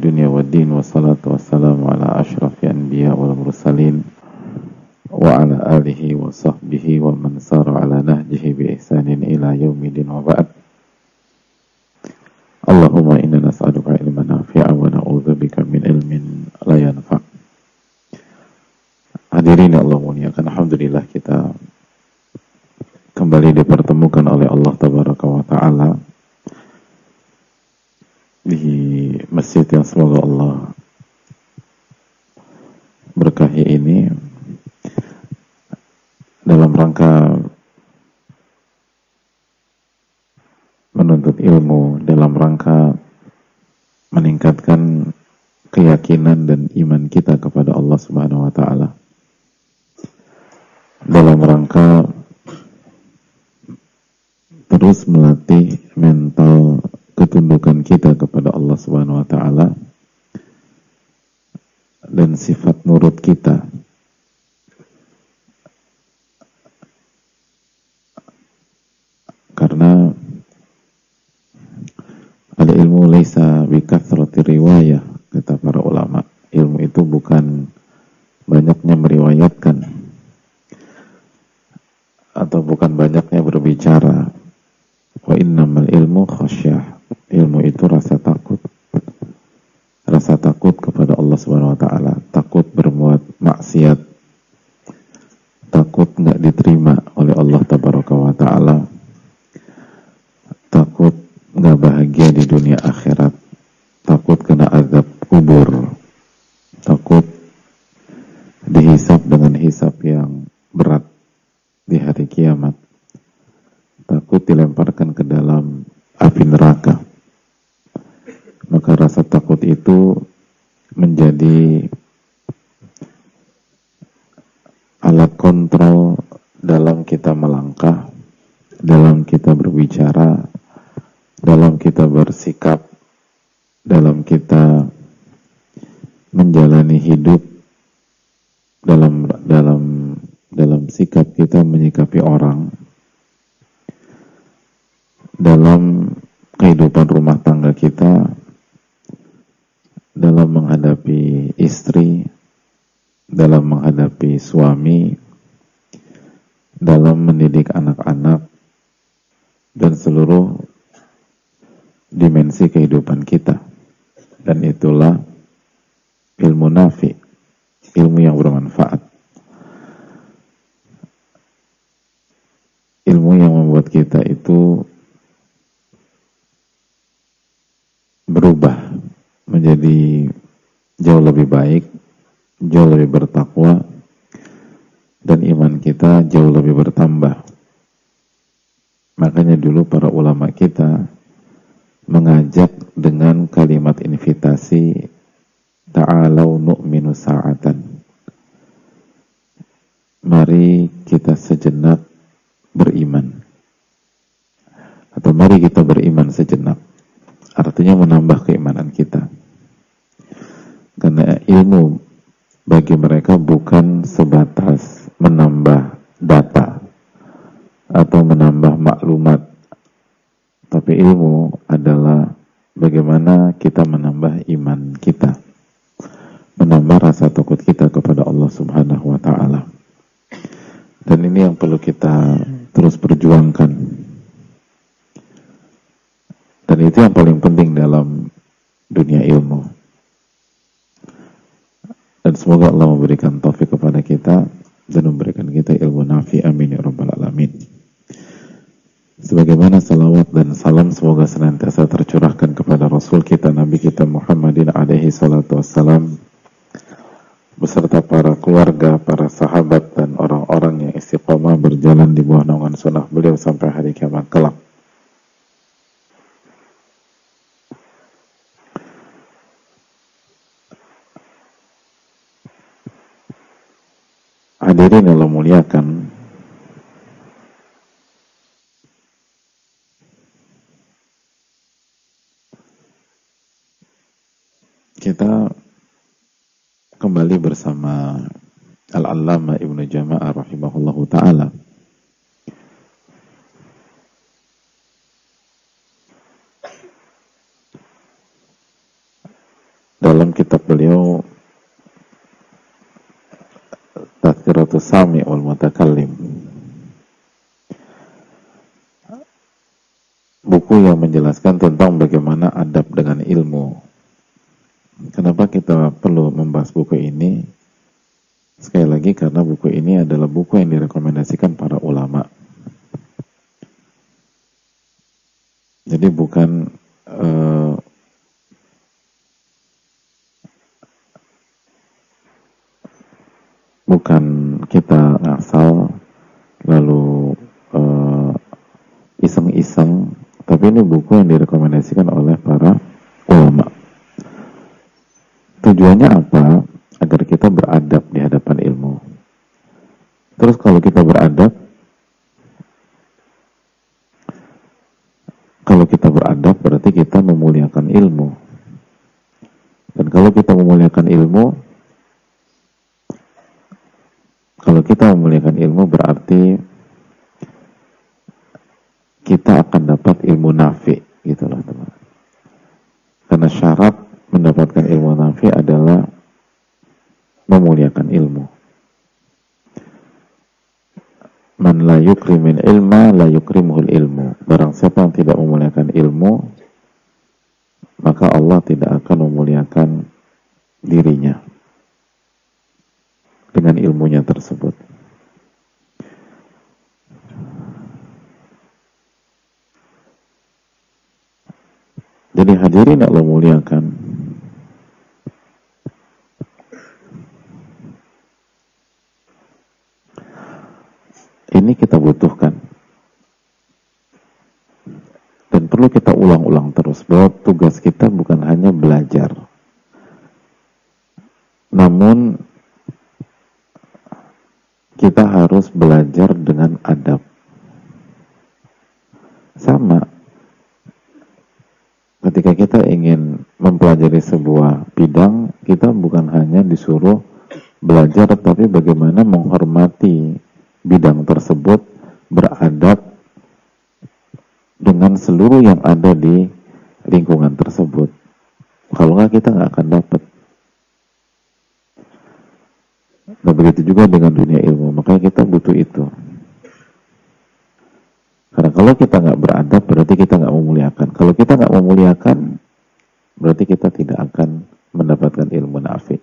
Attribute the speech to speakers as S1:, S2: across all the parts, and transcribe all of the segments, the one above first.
S1: dunya waddin, wassalatu wassalamu ala asyrafil anbiya wal mursalin wa ala alihi wa sahbihi wa man sara ala nahjihi bi ihsanin ila yaumidin wa ba'd. Allahumma inna nas'aluka ilman nafi'a wa na'udzubika min ilmin la yanfa'. Hadirin Allah muliakan, alhamdulillah kita kembali dipertemukan oleh Allah tabaraka wa ta'ala di masjid yang semoga Allah berkahi ini dalam rangka menuntut ilmu, dalam rangka meningkatkan keyakinan dan iman kita kepada Allah Subhanahu wa ta'ala, dalam rangka terus melatih mental ketundukan kita kepada Allah Subhanahu wa ta'ala dan sifat nurut kita karena al-ilmu laisa bikathrati riwayah, kata para ulama. Ilmu itu bukan banyaknya meriwayatkan atau bukan banyaknya berbicara. Wa innamal ilmu khasyah. Ilmu itu rasa takut. Rasa takut kepada Allah Subhanahu wa ta'ala, takut berbuat maksiat, takut enggak diterima oleh Allah tabaraka wa ta'ala, takut enggak bahagia di dunia akhirat, takut kena azab kubur, takut dihisab dengan hisab yang berat di hari kiamat, takut dilemparkan ke dalam api neraka. Maka rasa takut itu menjadi alat kontrol dalam kita melangkah, dalam kita berbicara, dalam kita bersikap, dalam kita menjalani hidup, dalam sikap kita menyikapi orang, dalam kehidupan rumah tangga kita, dalam menghadapi istri, dalam menghadapi suami, dalam mendidik anak-anak, dan seluruh dimensi kehidupan kita. Dan itulah ilmu nafi, ilmu yang bermanfaat, ilmu yang membuat kita itu berubah menjadi jauh lebih baik, jauh lebih bertakwa, dan iman kita jauh lebih bertambah. Makanya dulu para ulama kita mengajak dengan kalimat invitasi, ta'alau nu'minu sa'atan. Mari kita sejenak beriman. Atau mari kita beriman sejenak. Artinya menambah keimanan kita. Karena ilmu bagi mereka bukan sebatas menambah data atau menambah maklumat, tapi ilmu adalah bagaimana kita menambah iman kita, menambah rasa takut kita kepada Allah Subhanahu wa ta'ala. Dan ini yang perlu kita terus perjuangkan. Dan itu yang paling penting dalam dunia ilmu. Dan semoga Allah memberikan taufik kepada kita dan memberikan kita ilmu nafi, amin ya rabbal alamin. Sebagaimana salawat dan salam semoga senantiasa tercurahkan kepada Rasul kita, Nabi kita Muhammadin alaihi salatu wassalam, beserta para keluarga, para sahabat, dan orang-orang yang istiqamah berjalan di bawah naungan sunnah beliau sampai hari kiamat kelak. Hadirin yang Allah muliakan, kita kembali bersama Al-Allamah Ibnu Jama'ah rahimahullahu ta'ala dalam kitab beliau Tazkiratus Sami' wal Mutakallim, buku yang menjelaskan tentang bagaimana adab dengan ilmu. Kenapa kita perlu membahas buku ini? Sekali lagi karena buku ini adalah buku yang direkomendasikan para ulama. Jadi bukan kita ngasal lalu iseng-iseng, tapi ini buku yang direkomendasikan oleh para ulama. Tujuannya apa? Agar kita beradab di hadapan ilmu. Terus kalau kita beradab berarti kita memuliakan ilmu. Dan kalau kita memuliakan ilmu berarti kita akan dapat ilmu nafi, gitu loh teman. Karena syarat mendapatkan ilmu nafi adalah memuliakan ilmu. Man la yukrimin ilma la yukrimuhul ilmu. Barang siapa yang tidak memuliakan ilmu, maka Allah tidak akan memuliakan dirinya dengan ilmunya tersebut. Jadi hadirin Allah muliakan, ini kita butuhkan dan perlu kita ulang-ulang terus bahwa tugas kita bukan hanya belajar, namun kita harus belajar dengan adab. Sama ketika kita ingin mempelajari sebuah bidang, kita bukan hanya disuruh belajar, tapi bagaimana menghormati bidang tersebut, beradab dengan seluruh yang ada di lingkungan tersebut. Kalau nggak, kita nggak akan dapat. Nah, begitu juga dengan dunia ilmu, makanya kita butuh itu. Karena kalau kita nggak beradab, berarti kita nggak memuliakan. Kalau kita nggak memuliakan, berarti kita tidak akan mendapatkan ilmu nafi.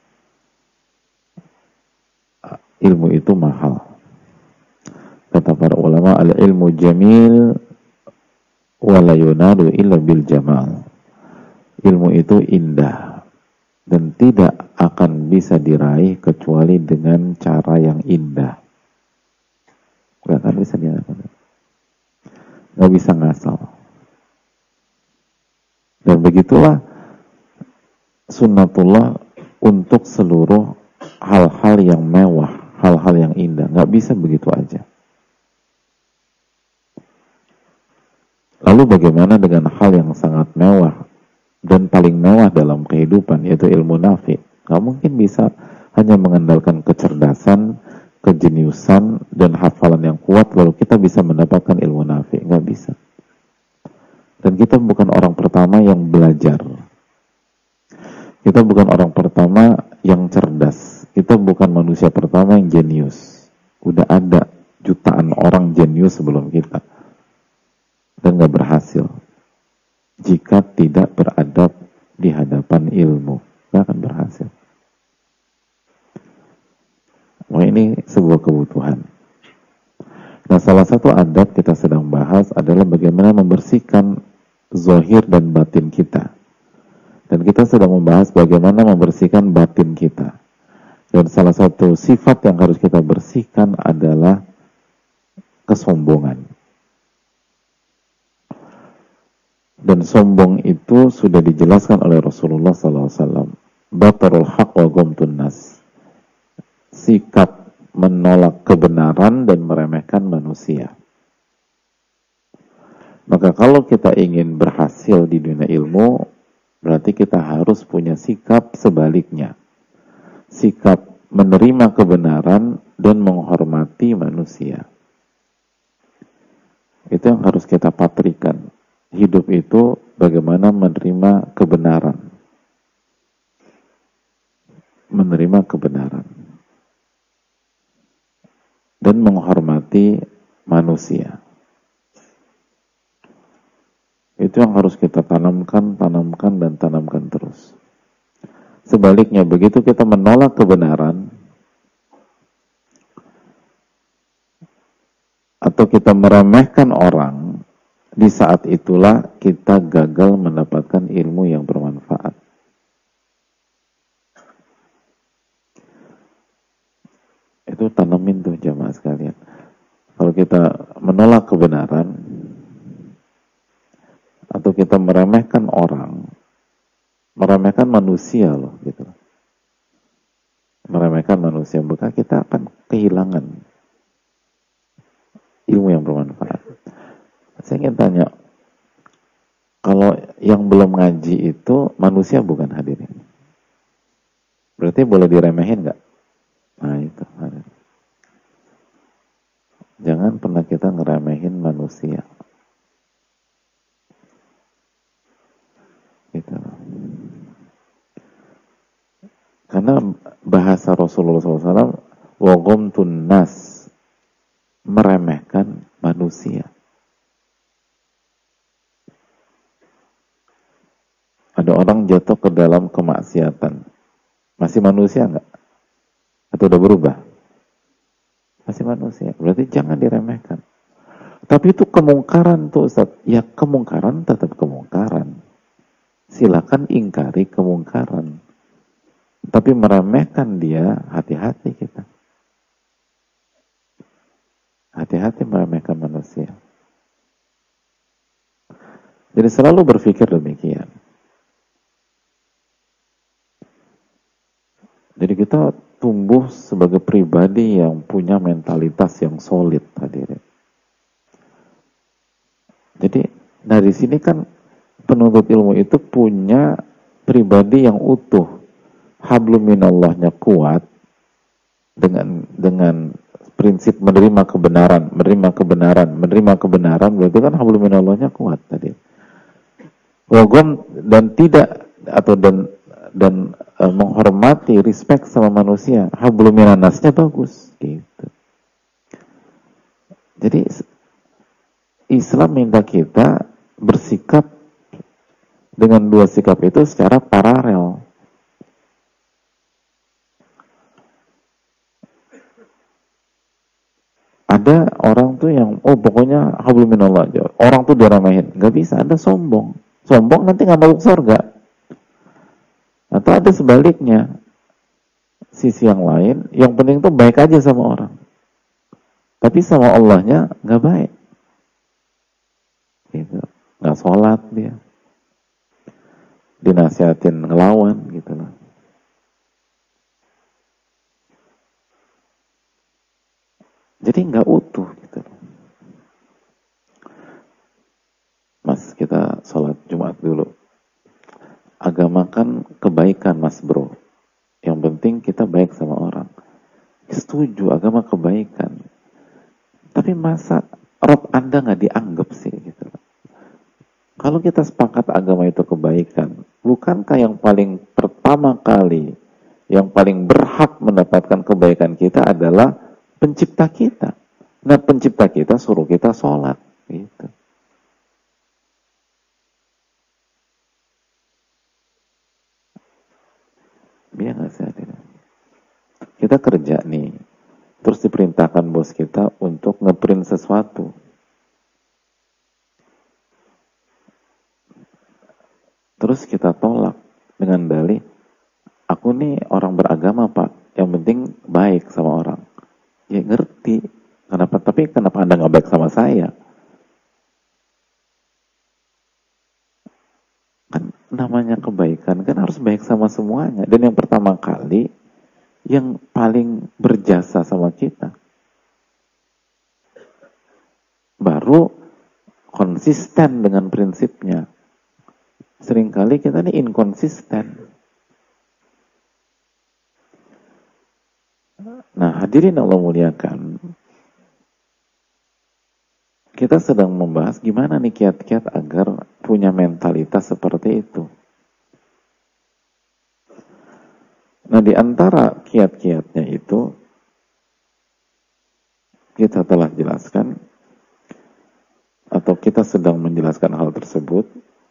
S1: Ilmu itu mahal. Kata para ulama, al-ilmu jamil wa la yunadu illa bil jamal. Ilmu itu indah dan tidak akan bisa diraih kecuali dengan cara yang indah. Gak akan bisa diraih. Gak bisa ngasal. Dan begitulah sunnatullah untuk seluruh hal-hal yang mewah, hal-hal yang indah. Gak bisa begitu aja. Lalu bagaimana dengan hal yang sangat mewah dan paling mewah dalam kehidupan, yaitu ilmu nafi? Gak mungkin bisa hanya mengandalkan kecerdasan, kejeniusan, dan hafalan yang kuat lalu kita bisa mendapatkan ilmu nafi. Gak bisa. Dan kita bukan orang pertama yang belajar. Kita bukan orang pertama yang cerdas. Kita bukan manusia pertama yang jenius. Udah ada jutaan orang jenius sebelum kita. Dan gak berhasil. Jika tidak beradab di hadapan ilmu, gak akan berhasil. Wah, ini sebuah kebutuhan. Nah, salah satu adab kita sedang bahas adalah bagaimana membersihkan zahir dan batin kita. Dan kita sedang membahas bagaimana membersihkan batin kita. Dan salah satu sifat yang harus kita bersihkan adalah kesombongan. Dan sombong itu sudah dijelaskan oleh Rasulullah SAW. Batarul haq wa ghamtun nas. Sikap menolak kebenaran dan meremehkan manusia. Maka kalau kita ingin berhasil di dunia ilmu, berarti kita harus punya sikap sebaliknya. Sikap menerima kebenaran dan menghormati manusia. Itu yang harus kita patrikan. Hidup itu bagaimana menerima kebenaran menerima kebenaran dan menghormati manusia. Itu yang harus kita tanamkan dan tanamkan terus. Sebaliknya, begitu kita menolak kebenaran atau kita meremehkan orang, di saat itulah kita gagal mendapatkan ilmu yang bermanfaat. Itu tanamin tuh jamaah sekalian. Kalau kita menolak kebenaran atau kita meremehkan orang, meremehkan manusia loh gitu. Meremehkan manusia, maka kita akan kehilangan ilmu yang bermanfaat. Saya ingin tanya, kalau yang belum ngaji itu manusia bukan hadirin? Berarti boleh diremehin nggak? Nah itu. Jangan pernah kita ngeremehin manusia. Gitu. Karena bahasa Rasulullah SAW, wa ghamtun nas, meremehkan manusia. Ada orang jatuh ke dalam kemaksiatan, masih manusia nggak? Atau udah berubah? Masih manusia. Berarti jangan diremehkan. Tapi itu kemungkaran tuh Ustaz. Ya kemungkaran tetap kemungkaran. Silakan ingkari kemungkaran. Tapi meremehkan dia, hati-hati kita. Hati-hati meremehkan manusia. Jadi selalu berpikir demikian. Jadi kita tumbuh sebagai pribadi yang punya mentalitas yang solid hadirin. Jadi dari sini kan penuntut ilmu itu punya pribadi yang utuh. Hablum minallahnya kuat dengan prinsip menerima kebenaran berarti kan hablum minallahnya kuat tadi. Wagom dan tidak atau dan menghormati, respect sama manusia, hablum minannasnya bagus gitu. Jadi Islam minta kita bersikap dengan dua sikap itu secara paralel. Ada orang tuh yang pokoknya hablum minallah aja. Orang tuh diremehin, nggak bisa. Ada sombong nanti nggak masuk surga. Atau ada sebaliknya, sisi yang lain, yang penting tuh baik aja sama orang, tapi sama Allahnya nggak baik. Gitu. Nggak sholat dia, dinasihatin ngelawan gitu lah. Jadi nggak utuh gitu. Mas, kita sholat Jumat dulu. Agama kan kebaikan mas bro. Yang penting kita baik sama orang. Setuju, agama kebaikan. Tapi masa Rob Anda nggak dianggap sih gitu. Kalau kita sepakat agama itu kebaikan, bukankah yang paling pertama kali, yang paling berhak mendapatkan kebaikan kita adalah pencipta kita. Nah pencipta kita suruh kita sholat gitu. Biar nggak sih? Kita kerja nih, terus diperintahkan bos kita untuk ngeprint sesuatu. Terus kita tolak dengan dalih, aku nih orang beragama pak, yang penting baik sama orang. Ya ngerti, tapi kenapa Anda nggak baik sama saya? Kan namanya kebaikan, kan harus baik sama semuanya. Dan yang pertama kali, yang paling berjasa sama kita, baru konsisten dengan prinsipnya. Seringkali kita ini inkonsisten. Nah, hadirin Allah muliakan, kita sedang membahas gimana nih kiat-kiat agar punya mentalitas seperti itu. Nah, di antara kiat-kiatnya itu kita telah jelaskan atau kita sedang menjelaskan hal tersebut.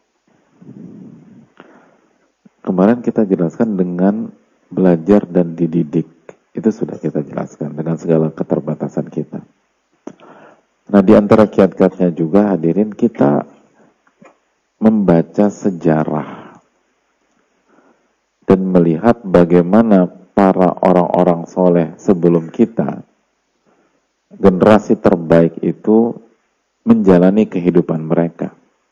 S1: Kemarin kita jelaskan dengan belajar dan dididik. Itu sudah kita jelaskan dengan segala keterbatasan kita. Nah, di antara kiat-kiatnya juga hadirin kita membaca sejarah dan melihat bagaimana para orang-orang soleh sebelum kita, generasi terbaik itu menjalani kehidupan mereka.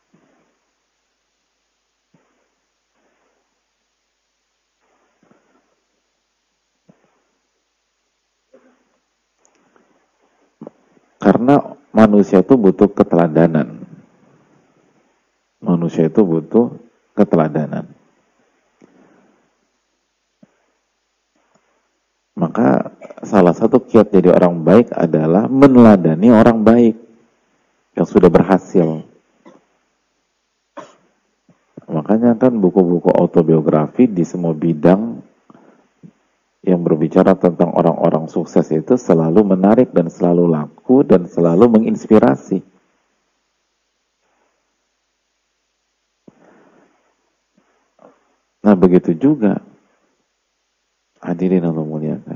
S1: Karena manusia itu butuh keteladanan. Manusia itu butuh keteladanan. Maka salah satu kiat jadi orang baik adalah meneladani orang baik yang sudah berhasil. Makanya kan buku-buku autobiografi di semua bidang yang berbicara tentang orang-orang sukses itu selalu menarik dan selalu laku dan selalu menginspirasi. Nah, begitu juga hadirin Allah muliakan.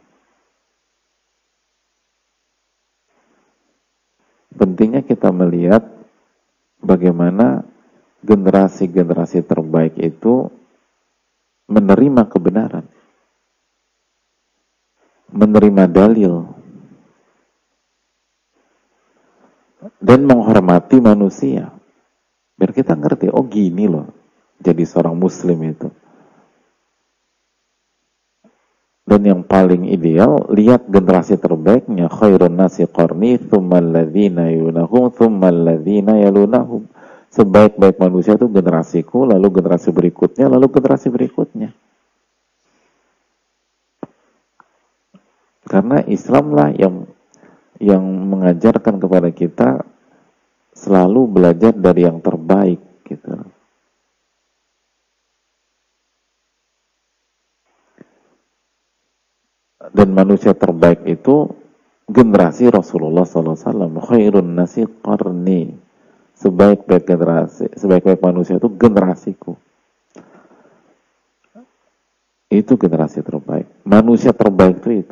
S1: Pentingnya kita melihat bagaimana generasi-generasi terbaik itu menerima kebenaran, menerima dalil, dan menghormati manusia. Biar kita ngerti, oh gini loh jadi seorang muslim itu. Dan yang paling ideal, lihat generasi terbaiknya, khairun nasi qarni, thumma alladhina yunahum, thumma alladhina yalunahum. Sebaik-baik manusia itu generasiku, lalu generasi berikutnya, lalu generasi berikutnya. Karena Islamlah yang mengajarkan kepada kita selalu belajar dari yang terbaik gitu. Dan manusia terbaik itu generasi Rasulullah SAW. Khairun nasi qarni. Sebaik-baik generasi, sebaik-baik manusia itu generasiku. Itu generasi terbaik. Manusia terbaik itu.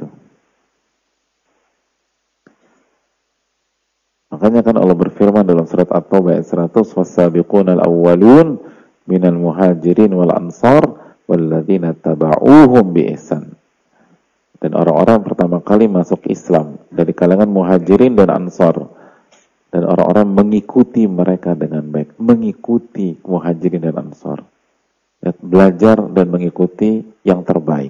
S1: Makanya kan Allah berfirman dalam surat At-Taubah ayat 100, "Was-sabiquna al-awwalun minal muhajirin wal ansar walladzina taba'uuhum bi ihsan." Dan orang-orang pertama kali masuk Islam dari kalangan muhajirin dan ansar, dan orang-orang mengikuti mereka dengan baik, mengikuti muhajirin dan ansar, belajar dan mengikuti yang terbaik.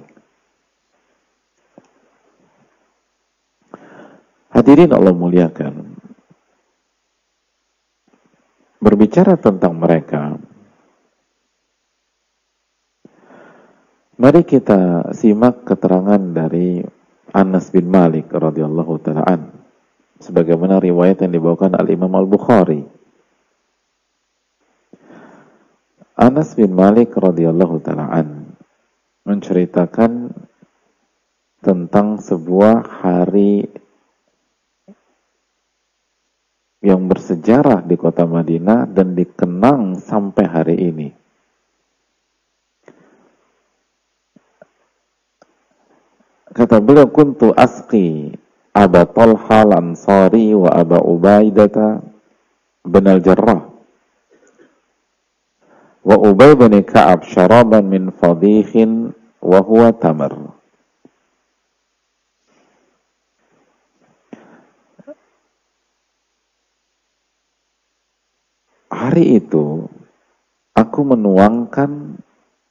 S1: Hadirin Allah muliakan, berbicara tentang mereka, mari kita simak keterangan dari Anas bin Malik radhiyallahu taala an, sebagaimana riwayat yang dibawakan Al-Imam Al-Bukhari. Anas bin Malik radhiyallahu taala an menceritakan tentang sebuah hari yang bersejarah di kota Madinah dan dikenang sampai hari ini. Kata beliau, kuntu asqi Aba Talha al-Ansari wa Aba Ubaidata bin al-Jarrah wa Ubay bin Ka'ab syaraban min fadikhin wa huwa tamar. Hari itu aku menuangkan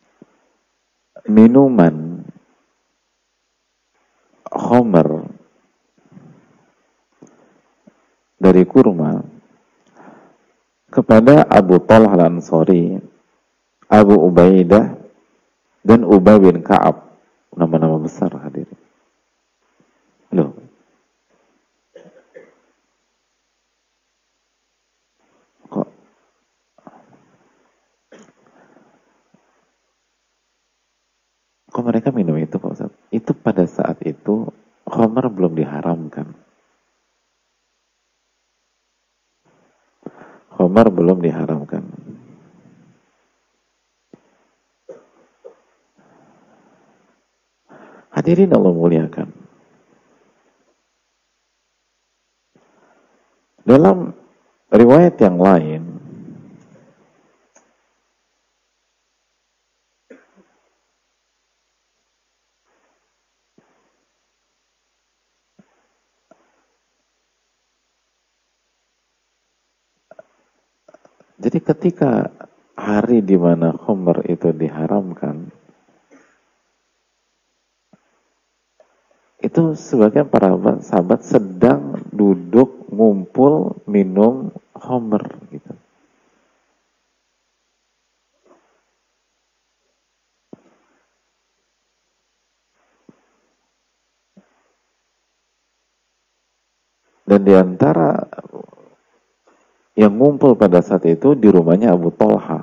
S1: minuman khamr dari kurma kepada Abu Talha al-Ansari, Abu Ubaidah, dan Ubay bin Ka'ab. Nama-nama besar hadirin. Loh. Kok mereka minum itu Pak Ustaz? Itu pada saat itu khamar belum diharamkan. Khamar belum diharamkan. Hadirin Allah muliakan. Dalam riwayat yang lain, jadi ketika hari di mana khamr itu diharamkan, itu sebagian para sahabat sedang duduk ngumpul minum khamr gitu. Dan diantara yang ngumpul pada saat itu di rumahnya Abu Talha.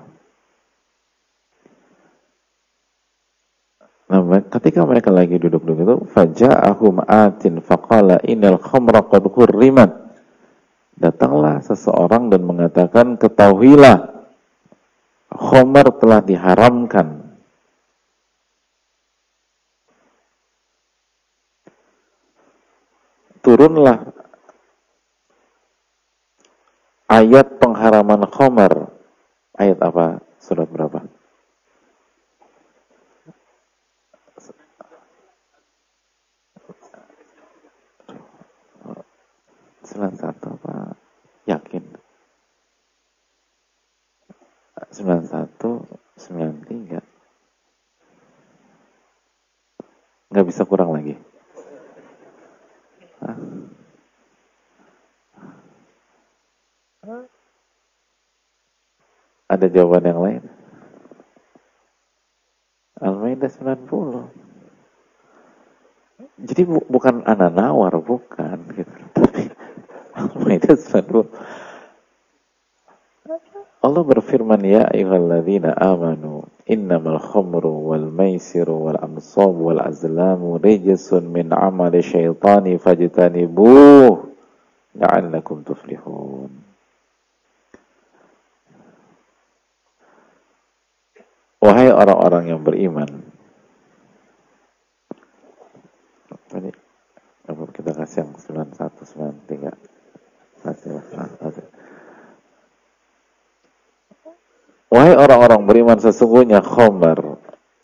S1: Nah, ketika mereka lagi duduk-duduk itu, faja'ahum atin faqala innal khamra qad hurrimat. Datanglah seseorang dan mengatakan, ketahuilah khamar telah diharamkan. Turunlah ayat pengharaman khamar. Ayat apa? Surat berapa? 91 apa? Yakin? 91, 93. Nggak bisa kurang lagi. Hah? Ada jawaban yang lain? Al-Maidah 90. Jadi bukan ana nawar, bukan gitu. Tapi Al-Maidah 90. Allah berfirman, ya ayyuhalladzina amanu innamal khamru wal maisiru wal ansabu wal azlamu rijsun min amali syaitani fajtanibuh la'allakum tuflihun. Wahai orang-orang yang beriman. Tadi kita kasih yang 91, 93. Kasih. Wahai orang-orang beriman, sesungguhnya khamar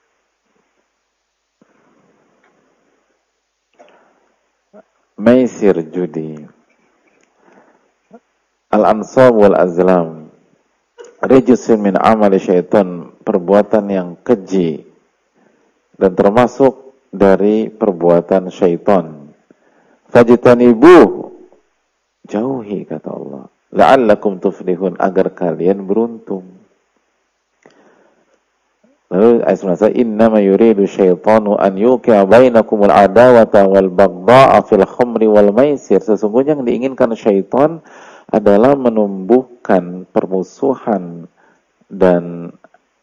S1: maisir judi, al-ansab wal azlam, rijsun min amali syaitan, perbuatan yang keji dan termasuk dari perbuatan syaitan. Fajtanibuh, jauhi kata Allah, la'allakum tuflihun, agar kalian beruntung. Lalu ayat 19, innama yuridu syaitanu an yuqi'a bainakumul adawata wal baghdha'a fil khamri wal maisir. Sesungguhnya yang diinginkan syaitan adalah menumbuhkan permusuhan dan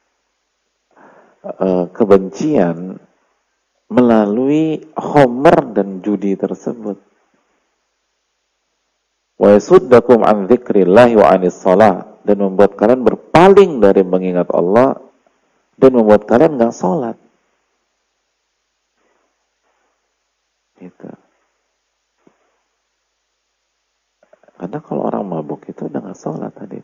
S1: kebencian melalui khamr dan judi tersebut. Wa yasuddakum an dzikrillahi wa 'anis shalah, dan membuat kalian berpaling dari mengingat Allah dan membuat kalian nggak sholat. Gitu. Karena kalau orang mabuk itu udah nggak sholat tadi.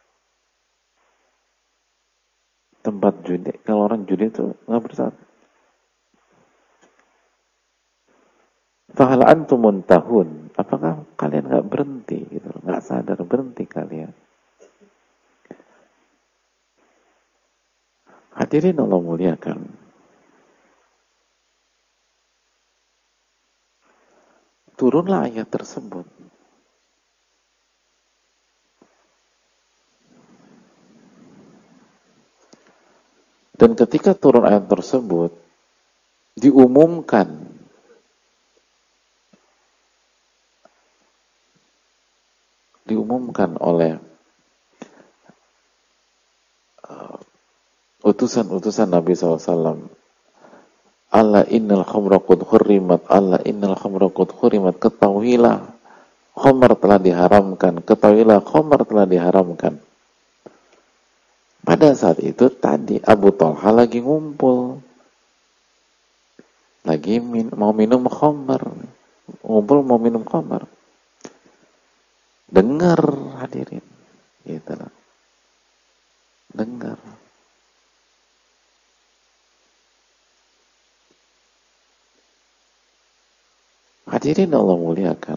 S1: Tempat judi, kalau orang judi itu nggak bersalat. Fahal antum muntahun, apakah kalian nggak berhenti? Gitu, nggak sadar berhenti kalian. Hadirin Allah muliakan. Turunlah ayat tersebut. Dan ketika turun ayat tersebut, diumumkan oleh utusan-utusan Nabi SAW Ala innal khamra qad hurrimat, ala innal khamra qad hurrimat, ketahuilah khamar telah diharamkan, ketahuilah khamar telah diharamkan. Pada saat itu tadi Abu Talha lagi ngumpul, lagi mau minum khamar, ngumpul mau minum khamar. Dengar hadirin, gitu lah. Dengar. Hadirin Allah muliakan.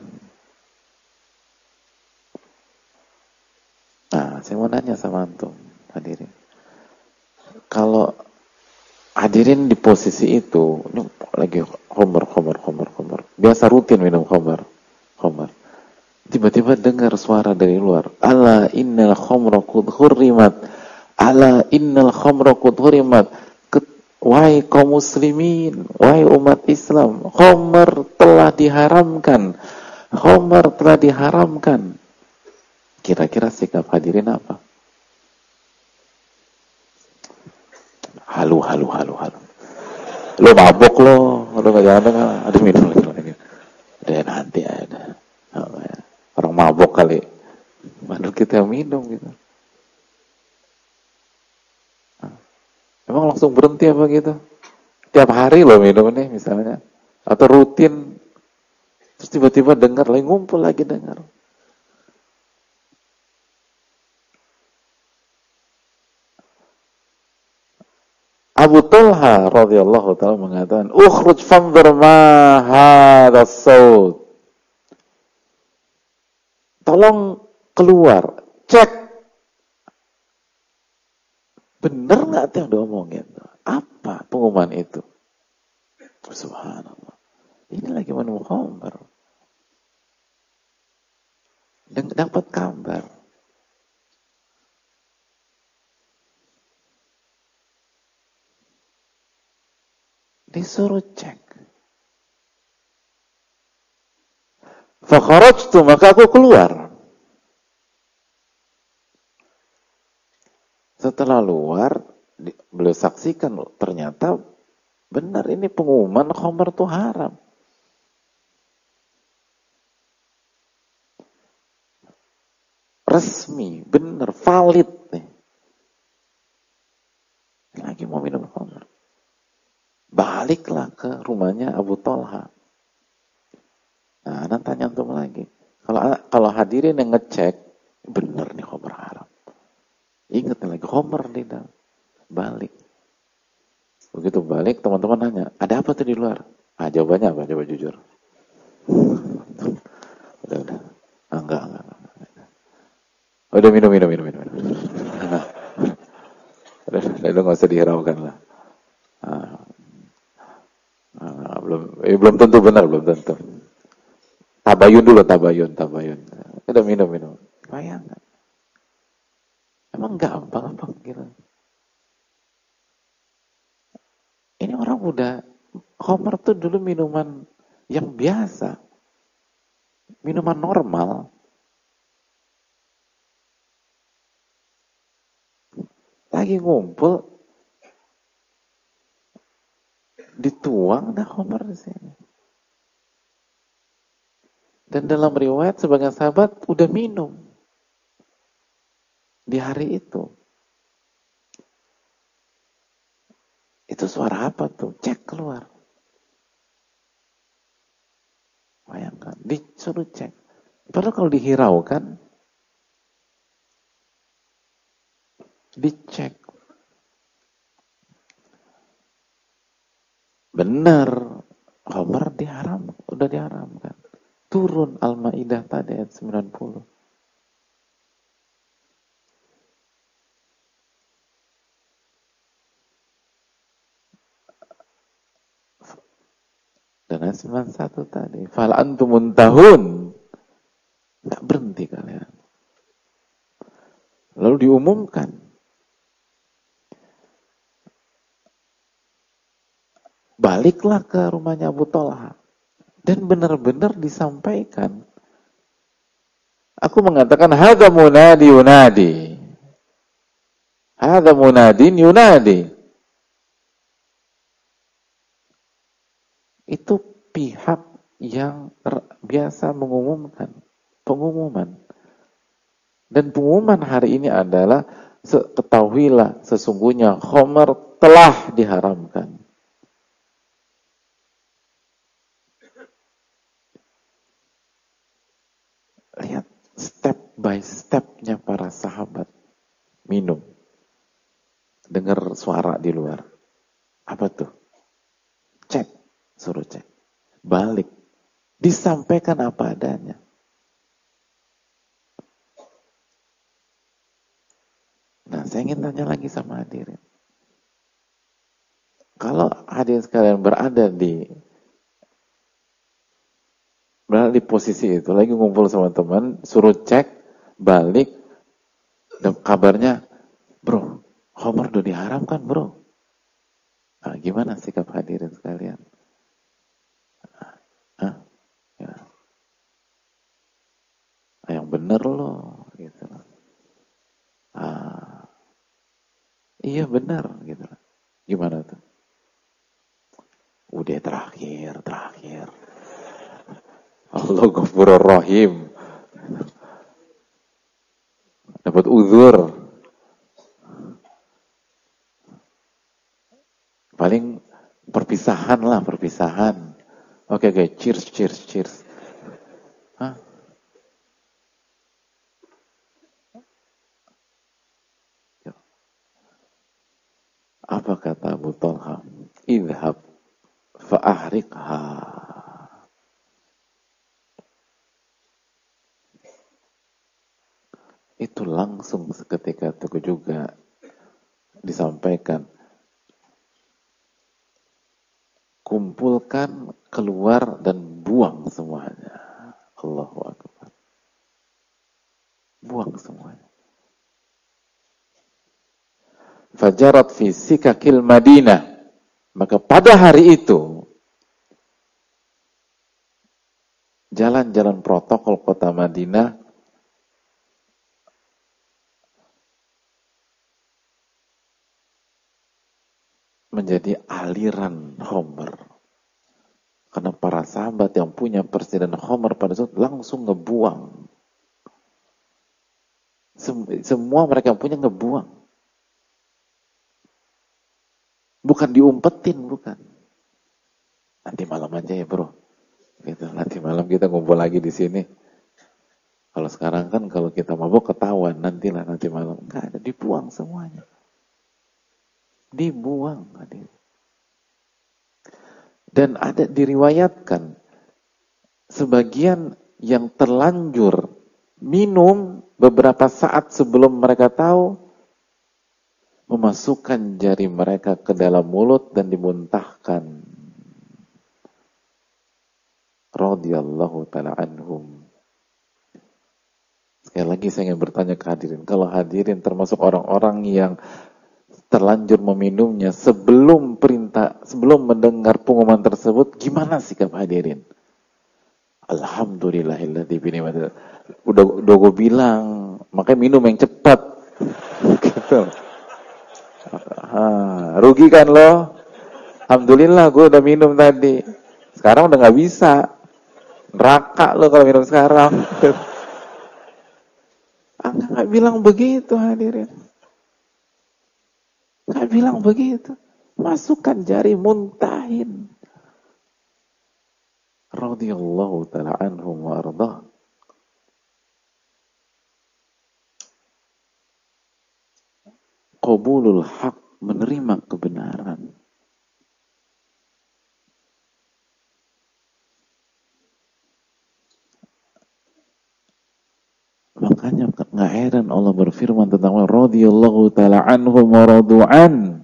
S1: Nah, saya mau nanya sama antum, hadirin. Kalau hadirin di posisi itu, ini lagi khamar. Biasa rutin minum khamar. Tiba-tiba dengar suara dari luar. Ala innal khamra qad hurrimat. Ala innal khamra qad hurrimat. Wahai kaum muslimin, wahai umat Islam, khamar telah diharamkan. Khamar telah diharamkan. Kira-kira sikap hadirin apa? Halu. Lo mabuk lo gak jangan. Aduh minum lagi. Udah nanti ada. Orang mabuk kali. Baru kita minum gitu. Emang langsung berhenti apa gitu? Tiap hari lo minum nih misalnya. Atau rutin. Terus tiba-tiba dengar lagi, ngumpul lagi dengar. Abu Talha radhiyallahu ta'ala mengatakan, "Ukhruj fanzur ma hadha as-saut." Tolong keluar, cek. Benar nggak yang diomongin? Apa pengumuman itu? Subhanallah. Ini lagi minum khamar. Dan dapat kabar. Disuruh cek. Fakharajtu, maka aku keluar. Setelah luar, beliau saksikan, ternyata benar ini pengumuman khamar itu haram. Resmi, benar, valid nih. Lagi mau minum khamar. Baliklah ke rumahnya Abu Talha. Nah, nanti tanya antum lagi. Kalau hadirin yang ngecek, benar nih khamar haram. Ingat lagi, khamar nih dah. Balik. Begitu balik, teman-teman nanya, ada apa tuh di luar? Ah, jawabannya apa? Coba jujur. Udah. Ah, enggak. Udah minum. Nah, udah nggak usah dihiraukan lah. Belum tentu benar, belum tentu. Tabayun dulu, tabayun. Udah minum. Bayangkan. Emang gampang apa gitu? Ini orang udah, khamar tuh dulu minuman yang biasa. Minuman normal. Lagi ngumpul, dituang dah khamar di sini. Dan dalam riwayat sebagian sahabat udah minum di hari itu. Itu suara apa tuh? Cek keluar. Bayangkan, disuruh cek. Padahal kalau dihiraukan, dicek. Benar, khamar udah diharamkan. Turun Al-Maidah tadi ayat 90. Dan ayat 91 tadi, fal antum muntahun. Enggak berhenti kalian. Lalu diumumkan. Baliklah ke rumahnya Abu Talha. Dan benar-benar disampaikan. Aku mengatakan, hadza munadi yunadi. Hadza munadin yunadi. itu pihak yang biasa mengumumkan pengumuman. Dan pengumuman hari ini adalah ketahuilah sesungguhnya khamar telah diharamkan. Lihat step by stepnya para sahabat minum. Dengar suara di luar. Apa tuh? Cek. Suruh cek. Balik. Disampaikan apa adanya. Nah, saya ingin tanya lagi sama hadirin. Kalau hadirin sekalian berada di posisi itu, lagi ngumpul sama teman, suruh cek, balik, dan kabarnya, bro, khamar udah diharamkan, bro. Nah, gimana sikap hadirin sekalian? Hah? Ya. Yang bener loh, gitu. Iya benar, gitu. Gimana tuh? Udah terakhir. Allah Ghafurur Rahim. Dapat uzur. Paling perpisahan. Oke, cheers. Hah? Apa kata Abu Talha? Idhab fa'ahriqha. Itu langsung seketika itu juga disampaikan. Kumpulkan, keluar, dan buang semuanya. Allahu Akbar. Buang semuanya. Fajarat fi sikakil Madinah. Maka pada hari itu, jalan-jalan protokol kota Madinah menjadi aliran khamr. Karena para sahabat yang punya persediaan khamr pada saat langsung ngebuang. Semua mereka yang punya ngebuang. Bukan diumpetin, bukan. Nanti malam aja ya bro. Gitu. Nanti malam kita ngumpul lagi di sini. Kalau sekarang kan kalau kita mabuk ketahuan, nanti malam. Enggak ada, dibuang semuanya. Dibuang. Dan ada diriwayatkan sebagian yang terlanjur minum beberapa saat sebelum mereka tahu, memasukkan jari mereka ke dalam mulut dan dimuntahkan. Radhiyallahu ta'ala anhum. Sekali lagi saya ingin bertanya ke hadirin, kalau hadirin termasuk orang-orang yang terlanjur meminumnya sebelum mendengar pengumuman tersebut, gimana sikap hadirin? Alhamdulillahilladzi bi ni'matil. Udah gue bilang, makanya minum yang cepat. Gitu. Rugi kan lo? Alhamdulillah gue udah minum tadi. Sekarang udah gak bisa. Neraka lo kalau minum sekarang. Gak bilang begitu hadirin. Gak bilang begitu. Masukkan jari, muntahin. Radhiyallahu ta'ala anhum wa ardah. Qabulul haq, menerima kebenaran. Makanya nggak heran Allah berfirman tentang radhiyallahu ta'ala anhum wa radu'an.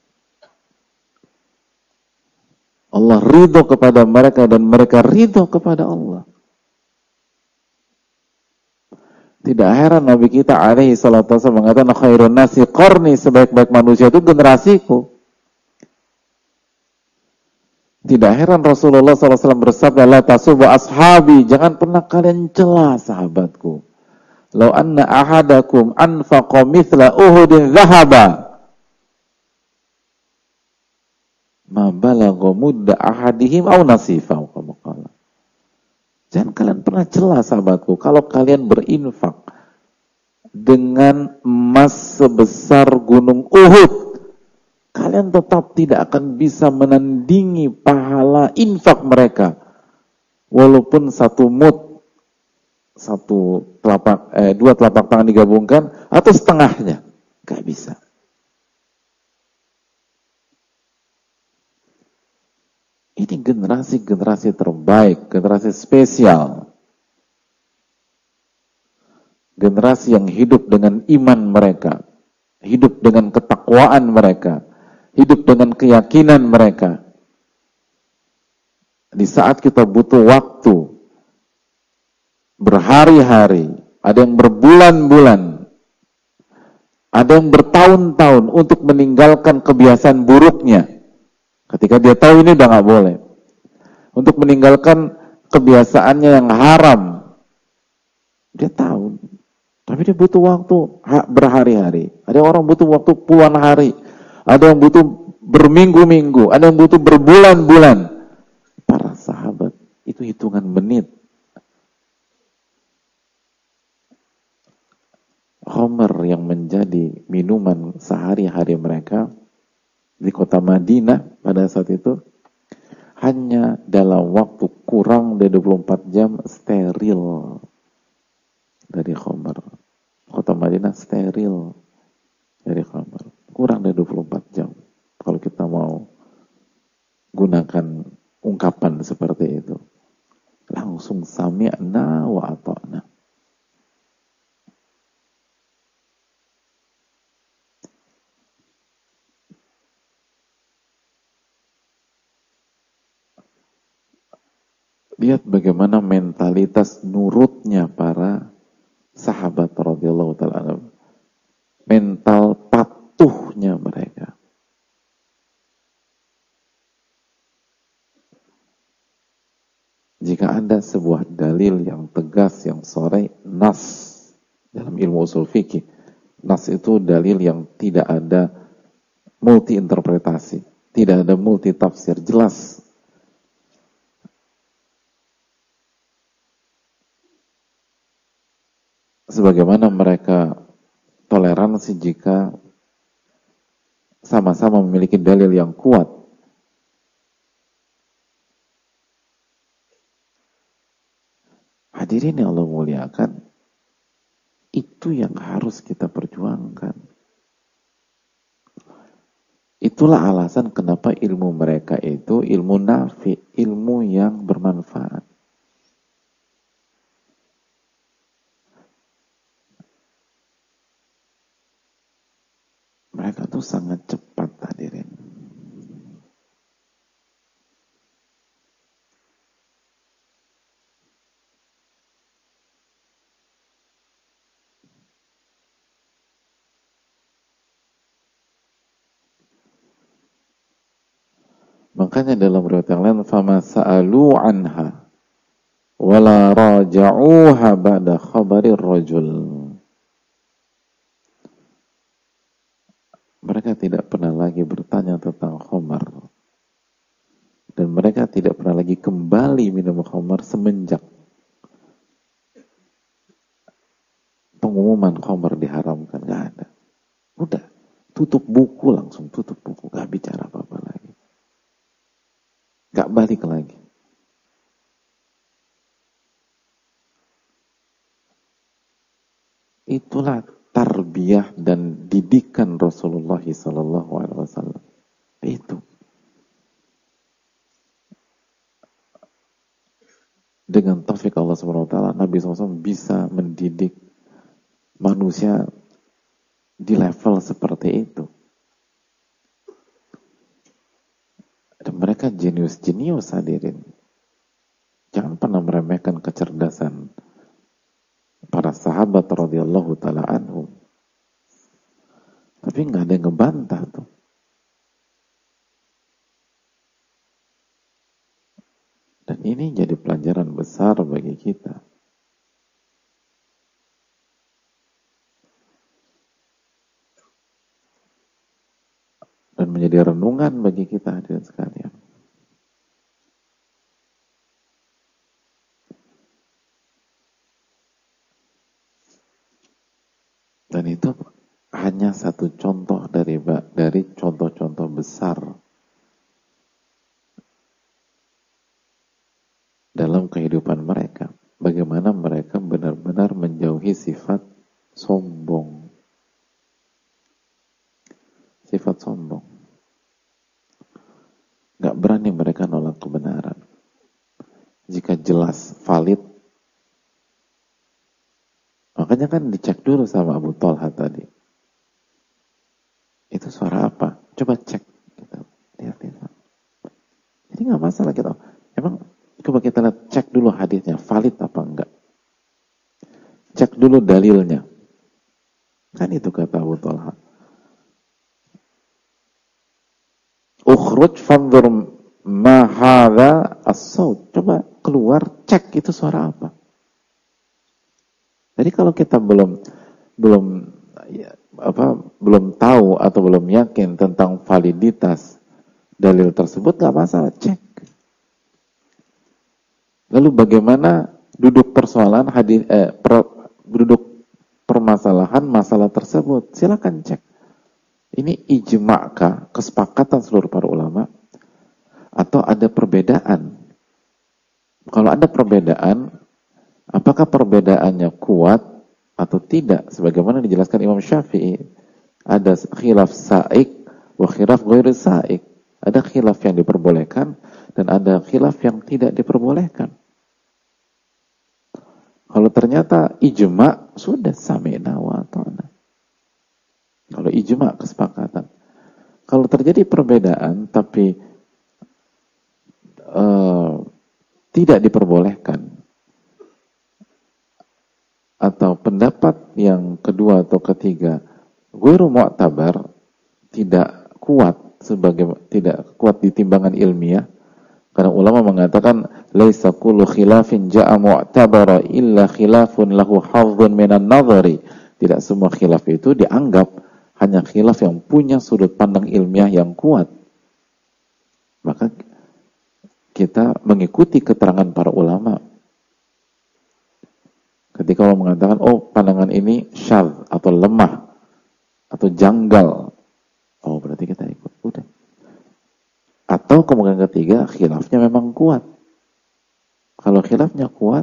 S1: Allah ridho kepada mereka dan mereka ridho kepada Allah. Tidak heran Nabi kita alaihi salatu wasallam mengatakan khairun nasi qarni, sebaik-baik manusia itu generasiku. Tidak heran Rasulullah SAW bersabda, la tasubu ashabi, jangan pernah kalian cela sahabatku. Lau anna ahadakum anfaqa mithla uhudin dhahaba, ma balagha mudda ahadihim aw nasifahu kama qala. Jangan kalian pernah celah sahabatku kalau kalian berinfak dengan emas sebesar gunung Uhud, kalian tetap tidak akan bisa menandingi pahala infak mereka. Walaupun satu mud, dua telapak tangan digabungkan atau setengahnya, gak bisa. Ini generasi terbaik, generasi spesial. Generasi yang hidup dengan iman mereka, hidup dengan ketakwaan mereka, hidup dengan keyakinan mereka. Di saat kita butuh waktu, berhari-hari, ada yang berbulan-bulan, ada yang bertahun-tahun untuk meninggalkan kebiasaan buruknya. Ketika dia tahu ini udah gak boleh. Untuk meninggalkan kebiasaannya yang haram. Dia tahu. Tapi dia butuh waktu berhari-hari. Ada orang butuh waktu puluhan hari. Ada yang butuh berminggu-minggu. Ada yang butuh berbulan-bulan. Para sahabat, itu hitungan menit. Khamr yang menjadi minuman sehari-hari mereka di kota Madinah pada saat itu hanya dalam waktu kurang dari 24 jam steril dari khamr. Kota Madinah steril dari khamr. Kurang dari 24 jam. Kalau kita mau gunakan ungkapan seperti itu. Langsung sami'na wa ata'na. Lihat bagaimana mentalitas nurutnya para sahabat radhiyallahu ta'ala. Mental patuhnya mereka. Jika ada sebuah dalil yang tegas, yang sore, nas dalam ilmu usul fikih. Nas itu dalil yang tidak ada multi interpretasi, tidak ada multi tafsir, jelas. Sebagaimana mereka toleransi jika sama-sama memiliki dalil yang kuat. Hadirin yang Allah muliakan, itu yang harus kita perjuangkan. Itulah alasan kenapa ilmu mereka itu ilmu nafi, ilmu yang bermanfaat. Mereka tuh sangat cepat, hadirin. Makanya dalam riwayat yang lain, fama sa'alu anha wala raja'uha ba'da khabarir rajul. Mereka tidak pernah lagi bertanya tentang khamar. Dan mereka tidak pernah lagi kembali minum khamar semenjak pengumuman khamar diharamkan. Gak ada. Udah, tutup buku langsung, tutup buku. Gak bicara apa-apa lagi. Gak balik lagi. Itulah tarbiyah dan didikan Rasulullah SAW. Itu. Dengan taufik Allah SWT, Nabi SAW bisa mendidik manusia di level seperti itu. Dan mereka jenius-jenius, hadirin. Jangan pernah meremehkan kecerdasan para sahabat radhiyallahu ta'ala anhum. Tapi nggak ada yang ngebantah tuh. Dan ini jadi pelajaran besar bagi kita. Dan menjadi menjadi renungan bagi kita hadirin sekalian. Dan itu hanya satu contoh dari contoh-contoh besar dalam kehidupan mereka. Bagaimana mereka benar-benar menjauhi sifat sombong. Sifat sombong. Gak berani mereka nolak kebenaran. Jika jelas, valid. Makanya kan dicek dulu sama Abu Thalha tadi. Itu suara apa? Coba cek. Lihat. Jadi gak masalah kita. Emang coba kita lihat, cek dulu hadisnya, valid apa enggak. Cek dulu dalilnya. Kan itu kata Abu Thalha. Ukhruj fanzur ma hadha as-saut. Coba keluar, cek itu suara apa. Jadi kalau kita belum tahu atau belum yakin tentang validitas dalil tersebut, gak masalah, cek. Lalu bagaimana duduk persoalan duduk permasalahan masalah tersebut? Silakan cek. Ini ijma'kah, kesepakatan seluruh para ulama, atau ada perbedaan? Kalau ada perbedaan, apakah perbedaannya kuat atau tidak? Sebagaimana dijelaskan Imam Syafi'i, ada khilaf sa'ik wa khilaf ghairi sa'ik. Ada khilaf yang diperbolehkan dan ada khilaf yang tidak diperbolehkan. Kalau ternyata ijma', sudah sami'na wa ata'na. Kalau ijma' kesepakatan. Kalau terjadi perbedaan tapi tidak diperbolehkan, atau pendapat yang kedua atau ketiga ghairu mu'tabar, tidak kuat tidak kuat di timbangan ilmiah, karena ulama mengatakan laisa kullu khilafin ja'a mu'tabara illa khilafun lahu hazzun minan nadhari. Tidak semua khilaf itu dianggap hanya khilaf yang punya sudut pandang ilmiah yang kuat. Maka kita mengikuti keterangan para ulama. Ketika Allah mengatakan, oh pandangan ini syadz atau lemah atau janggal, oh berarti kita ikut. Udah. Atau kemungkinan ketiga, khilafnya memang kuat. Kalau khilafnya kuat,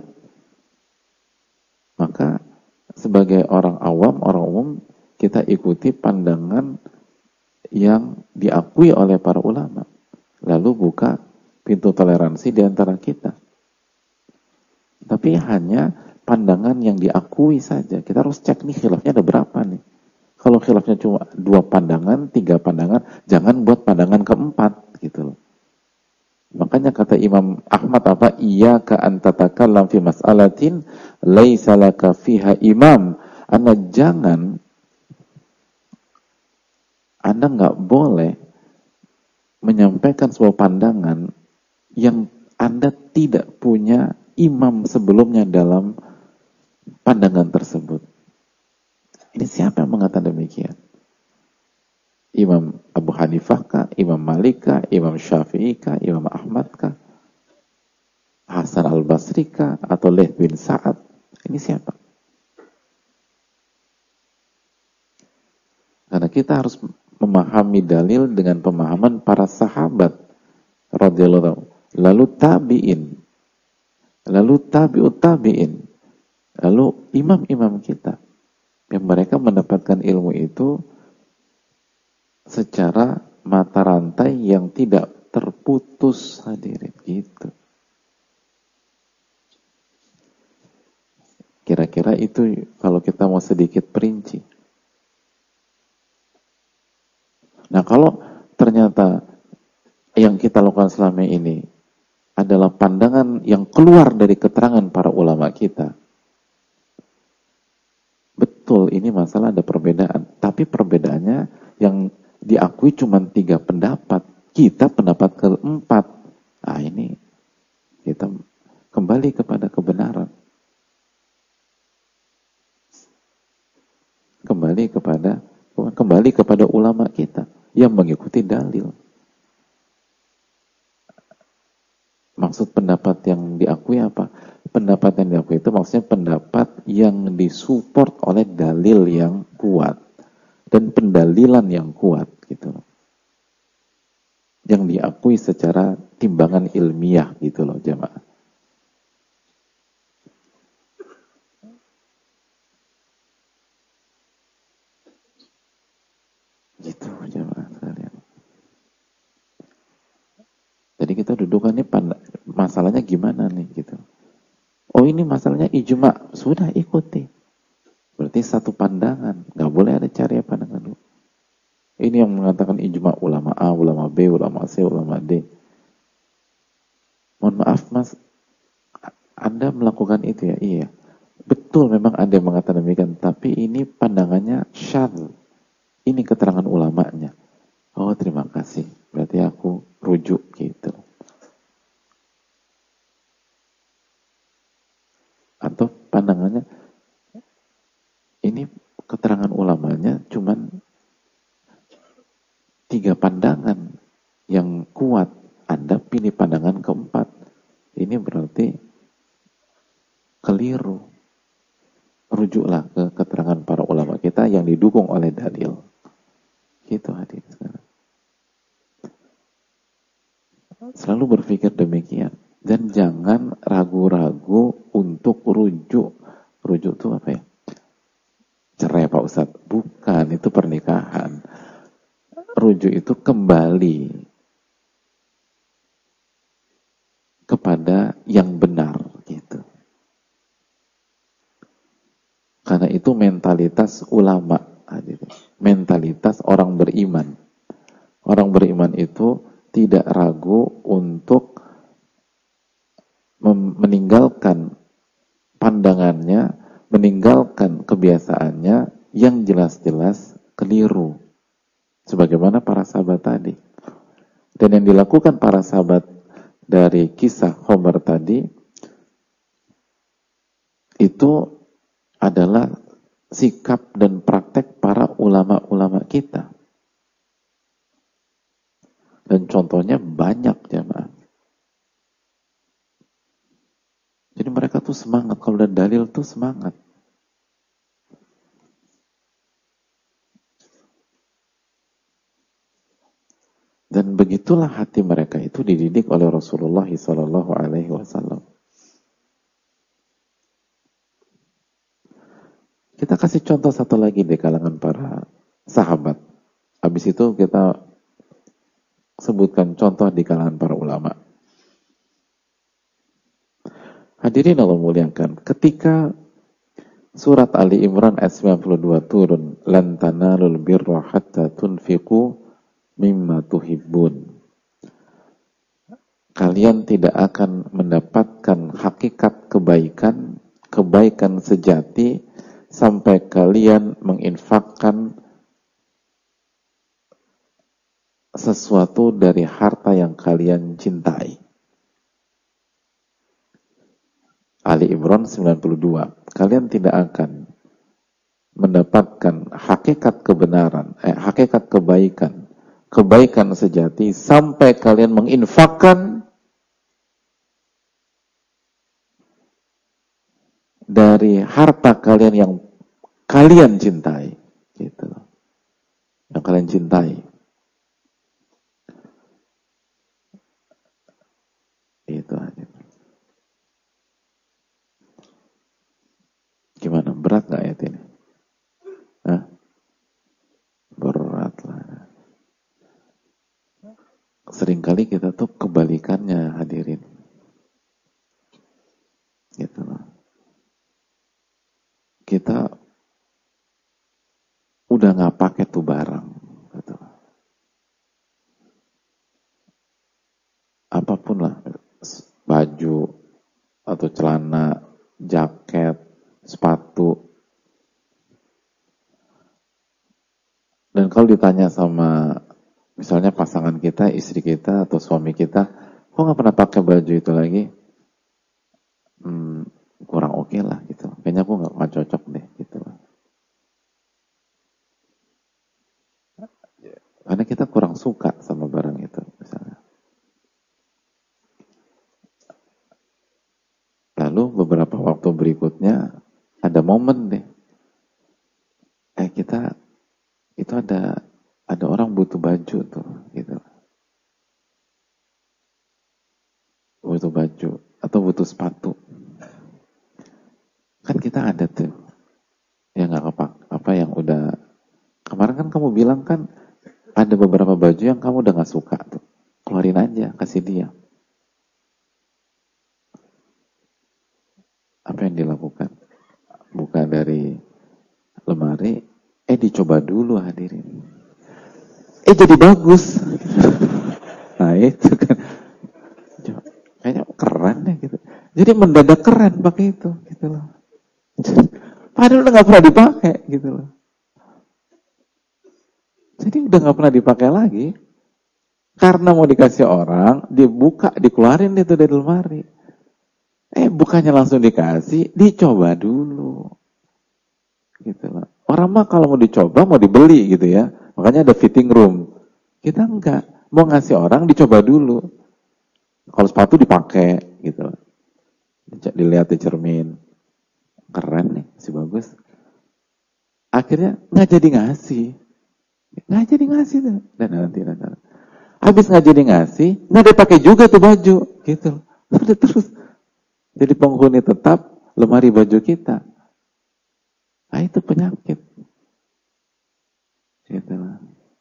S1: maka sebagai orang awam, orang umum, kita ikuti pandangan yang diakui oleh para ulama. Lalu buka pintu toleransi di antara kita. Tapi hanya pandangan yang diakui saja. Kita harus cek nih khilafnya ada berapa nih. Kalau khilafnya cuma 2 pandangan, 3 pandangan, jangan buat pandangan keempat gitu loh. Makanya kata Imam Ahmad apa? Iyyaka an tatakallam fi mas'alatin laisa laka fiha imam. Anda nggak boleh menyampaikan sebuah pandangan yang Anda tidak punya imam sebelumnya dalam pandangan tersebut. Ini siapa yang mengatakan demikian? Imam Abu Hanifah kah? Imam Malik kah? Imam Syafi'i kah? Imam Ahmad kah? Hasan al-Basri kah? Atau Laits bin Sa'ad? Ini siapa? Karena kita harus memahami dalil dengan pemahaman para sahabat radhiyallahu anhum, lalu tabi'in, lalu tabi'ut tabi'in, lalu imam-imam kita yang mereka mendapatkan ilmu itu secara mata rantai yang tidak terputus, hadirin, gitu. Kira-kira itu kalau kita mau sedikit perinci. Nah, kalau ternyata yang kita lakukan selama ini adalah pandangan yang keluar dari keterangan para ulama kita, betul ini masalah ada perbedaan, tapi perbedaannya yang diakui cuma 3 pendapat, kita pendapat keempat. Nah, ini kita kembali kepada kebenaran, kembali kepada ulama kita yang mengikuti dalil. Maksud pendapat yang diakui apa? Pendapat yang diakui itu maksudnya pendapat yang disupport oleh dalil yang kuat dan pendalilan yang kuat gitu loh. Yang diakui secara timbangan ilmiah gitu loh jemaah. Gitu jemaah sekalian. Jadi kita dudukannya masalahnya gimana nih gitu. Oh ini masalahnya ijma, sudah ikuti. Berarti satu pandangan, nggak boleh ada cari pandangan dulu. Ini yang mengatakan ijma ulama A, ulama B, ulama C, ulama D. Mohon maaf mas, Anda melakukan itu ya? Iya. Betul memang ada yang mengatakan demikian, tapi ini pandangannya syadz. Ini keterangan ulamanya. Oh terima kasih, berarti aku rujuk gitu. Atau pandangannya, ini keterangan ulamanya cuman 3 pandangan yang kuat. Anda pilih pandangan keempat. Ini berarti keliru. Rujuklah ke keterangan para ulama kita yang didukung oleh dalil. Gitu hadirin sekarang. Selalu berpikir demikian. Dan jangan ragu-ragu untuk rujuk. Rujuk itu apa ya? Cerai Pak Ustadz? Bukan, itu pernikahan. Rujuk itu kembali kepada yang benar gitu. Karena itu mentalitas ulama, mentalitas orang beriman. Orang beriman itu tidak ragu untuk meninggalkan pandangannya, meninggalkan kebiasaannya yang jelas-jelas keliru. Sebagaimana para sahabat tadi. Dan yang dilakukan para sahabat dari kisah Khobar tadi, itu adalah sikap dan praktek para ulama-ulama kita. Dan contohnya banyak jemaah. Jadi mereka tuh semangat, kalau udah dalil tuh semangat. Dan begitulah hati mereka itu dididik oleh Rasulullah SAW. Kita kasih contoh satu lagi di kalangan para sahabat. Habis itu kita sebutkan contoh di kalangan para ulama. Hadirin Allah muliakan, ketika surat Ali Imran ayat 92 turun, lan tanalul birra hatta tunfiqu mimma tuhibbun. Kalian tidak akan mendapatkan hakikat kebaikan, kebaikan sejati sampai kalian menginfakkan sesuatu dari harta yang kalian cintai. Ali Imran 92. Kalian tidak akan mendapatkan hakikat kebenaran, hakikat kebaikan, kebaikan sejati sampai kalian menginfakkan dari harta kalian yang kalian cintai, gitu. Yang kalian cintai. Itu aja. Gimana? Berat nggak ayat ini? Hah? Berat lah. Seringkali kita tuh kebalikannya hadirin. Gitu loh. Kita udah nggak pakai tuh barang. Gitu. Apapun lah. Baju, atau celana, jaket, sepatu. Dan kalau ditanya sama misalnya pasangan kita, istri kita, atau suami kita, kok nggak pernah pakai baju itu lagi? Kurang oke lah gitu. Kayaknya aku nggak cocok deh gitu. Karena kita kurang suka sama barang itu misalnya. Lalu beberapa waktu berikutnya ada momen deh, kita itu ada orang butuh baju tuh, gitu, butuh baju atau butuh sepatu, kan kita ada tuh yang nggak kepak, apa yang udah kemarin kan kamu bilang kan ada beberapa baju yang kamu udah nggak suka tuh, keluarin aja, kasih dia. Apa yang dilakukan? Buka dari lemari, dicoba dulu hadirin. Jadi bagus. Nah itu kan, kayaknya keren deh gitu. Jadi mendadak keren pakai itu, gitu loh. Padahal udah nggak pernah dipakai, gitu loh. Jadi udah nggak pernah dipakai lagi. Karena mau dikasih orang, dibuka, dikeluarin itu dari lemari. Bukannya langsung dikasih, dicoba dulu. Gitu loh. Orang mah kalau mau dicoba, mau dibeli gitu ya. Makanya ada fitting room. Kita enggak. Mau ngasih orang, dicoba dulu. Kalau sepatu dipakai gitu loh. Dilihat di cermin. Keren nih, masih bagus. Akhirnya nggak jadi ngasih. Nggak jadi ngasih tuh. Dan nanti. Habis nggak jadi ngasih, nggak dipakai juga tuh baju. Gitu loh. Udah terus. Jadi penghuni tetap lemari baju kita. Nah itu penyakit. Gitu lah.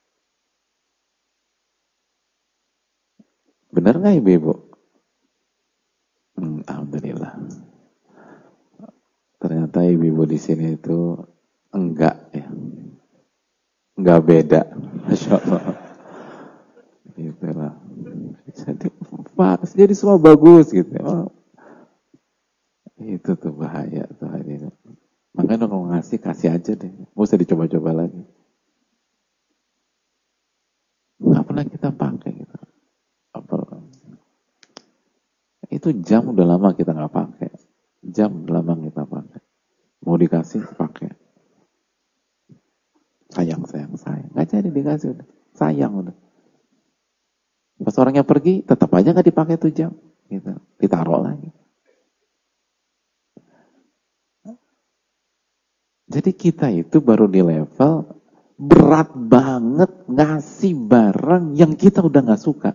S1: Benar nggak ibu-ibu? Alhamdulillah. Ternyata ibu-ibu di sini itu enggak ya. Enggak beda. Masya Allah. Gitu lah. Jadi semua bagus gitu. Itu tuh bahaya tuh hadirin. Makanya kalau ngasih, kasih aja deh. Nggak usah dicoba-coba lagi. Nggak pernah kita pakai gitu. Itu jam udah lama kita nggak pakai. Jam udah lama kita pakai. Mau dikasih, pakai. Sayang. Nggak jadi dikasih udah. Sayang udah. Pas orangnya pergi, tetap aja nggak dipakai tuh jam. Gitu. Ditaruh lagi. Jadi kita itu baru di level berat banget ngasih barang yang kita udah nggak suka.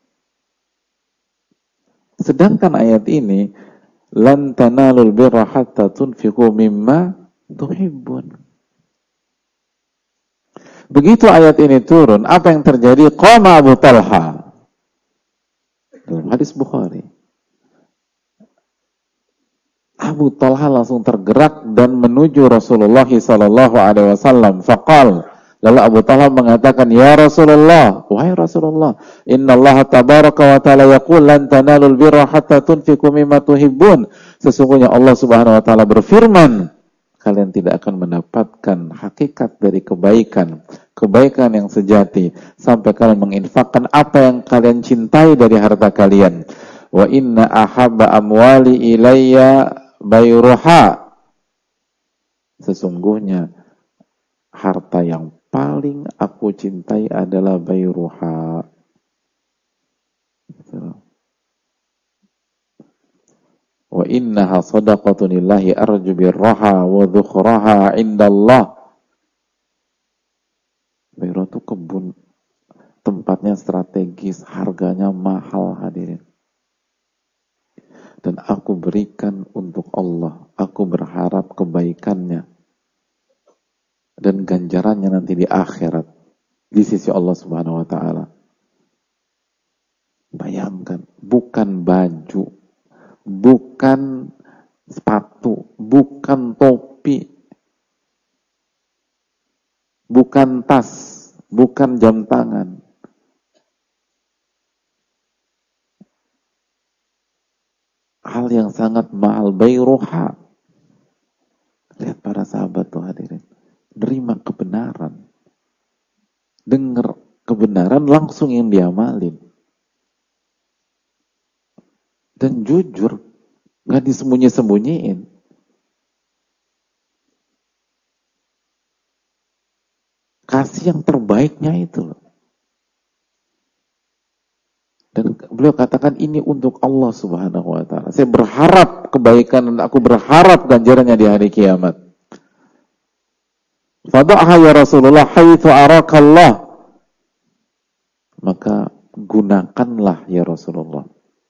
S1: Sedangkan ayat ini, lan tanalul birra hatta tunfiqu mimma tuhibbun. Begitu ayat ini turun, apa yang terjadi? Qama Abu Talha. Dalam hadis Bukhari. Abu Talha langsung tergerak dan menuju Rasulullah sallallahu alaihi wasallam. Faqal, lalu Abu Talha mengatakan, "Ya Rasulullah, wahai Rasulullah, Inna Allah tabaraka wa ta'ala yaqul lan tanalul birra hatta tunfiqu mimma tuhibbun." Sesungguhnya Allah Subhanahu wa taala berfirman, kalian tidak akan mendapatkan hakikat dari kebaikan yang sejati sampai kalian menginfakkan apa yang kalian cintai dari harta kalian. Wa inna ahabba amwali ilayya bayruha. Sesungguhnya harta yang paling aku cintai adalah bayruha. Wa innaha sadaqatun lillahi arju birraha wa dhukhraha indallah. Bayruha itu kebun, tempatnya strategis, harganya mahal hadirin. Dan aku berikan untuk Allah, aku berharap kebaikannya dan ganjarannya nanti di akhirat di sisi Allah Subhanahu wa taala. Bayangkan, bukan baju, bukan sepatu, bukan topi, bukan tas, bukan jam tangan. Hal yang sangat mahal, bayruha. Lihat para sahabat tuh hadirin, nerima kebenaran, dengar kebenaran langsung yang diamalin, dan jujur, nggak disembunyi-sembunyiin. Kasih yang terbaiknya itu loh. Beliau katakan ini untuk Allah Subhanahu wa taala. Saya berharap kebaikan dan aku berharap ganjarannya di hari kiamat. Fada'ha ya Rasulullah haitsu arakallah. Maka gunakanlah ya Rasulullah.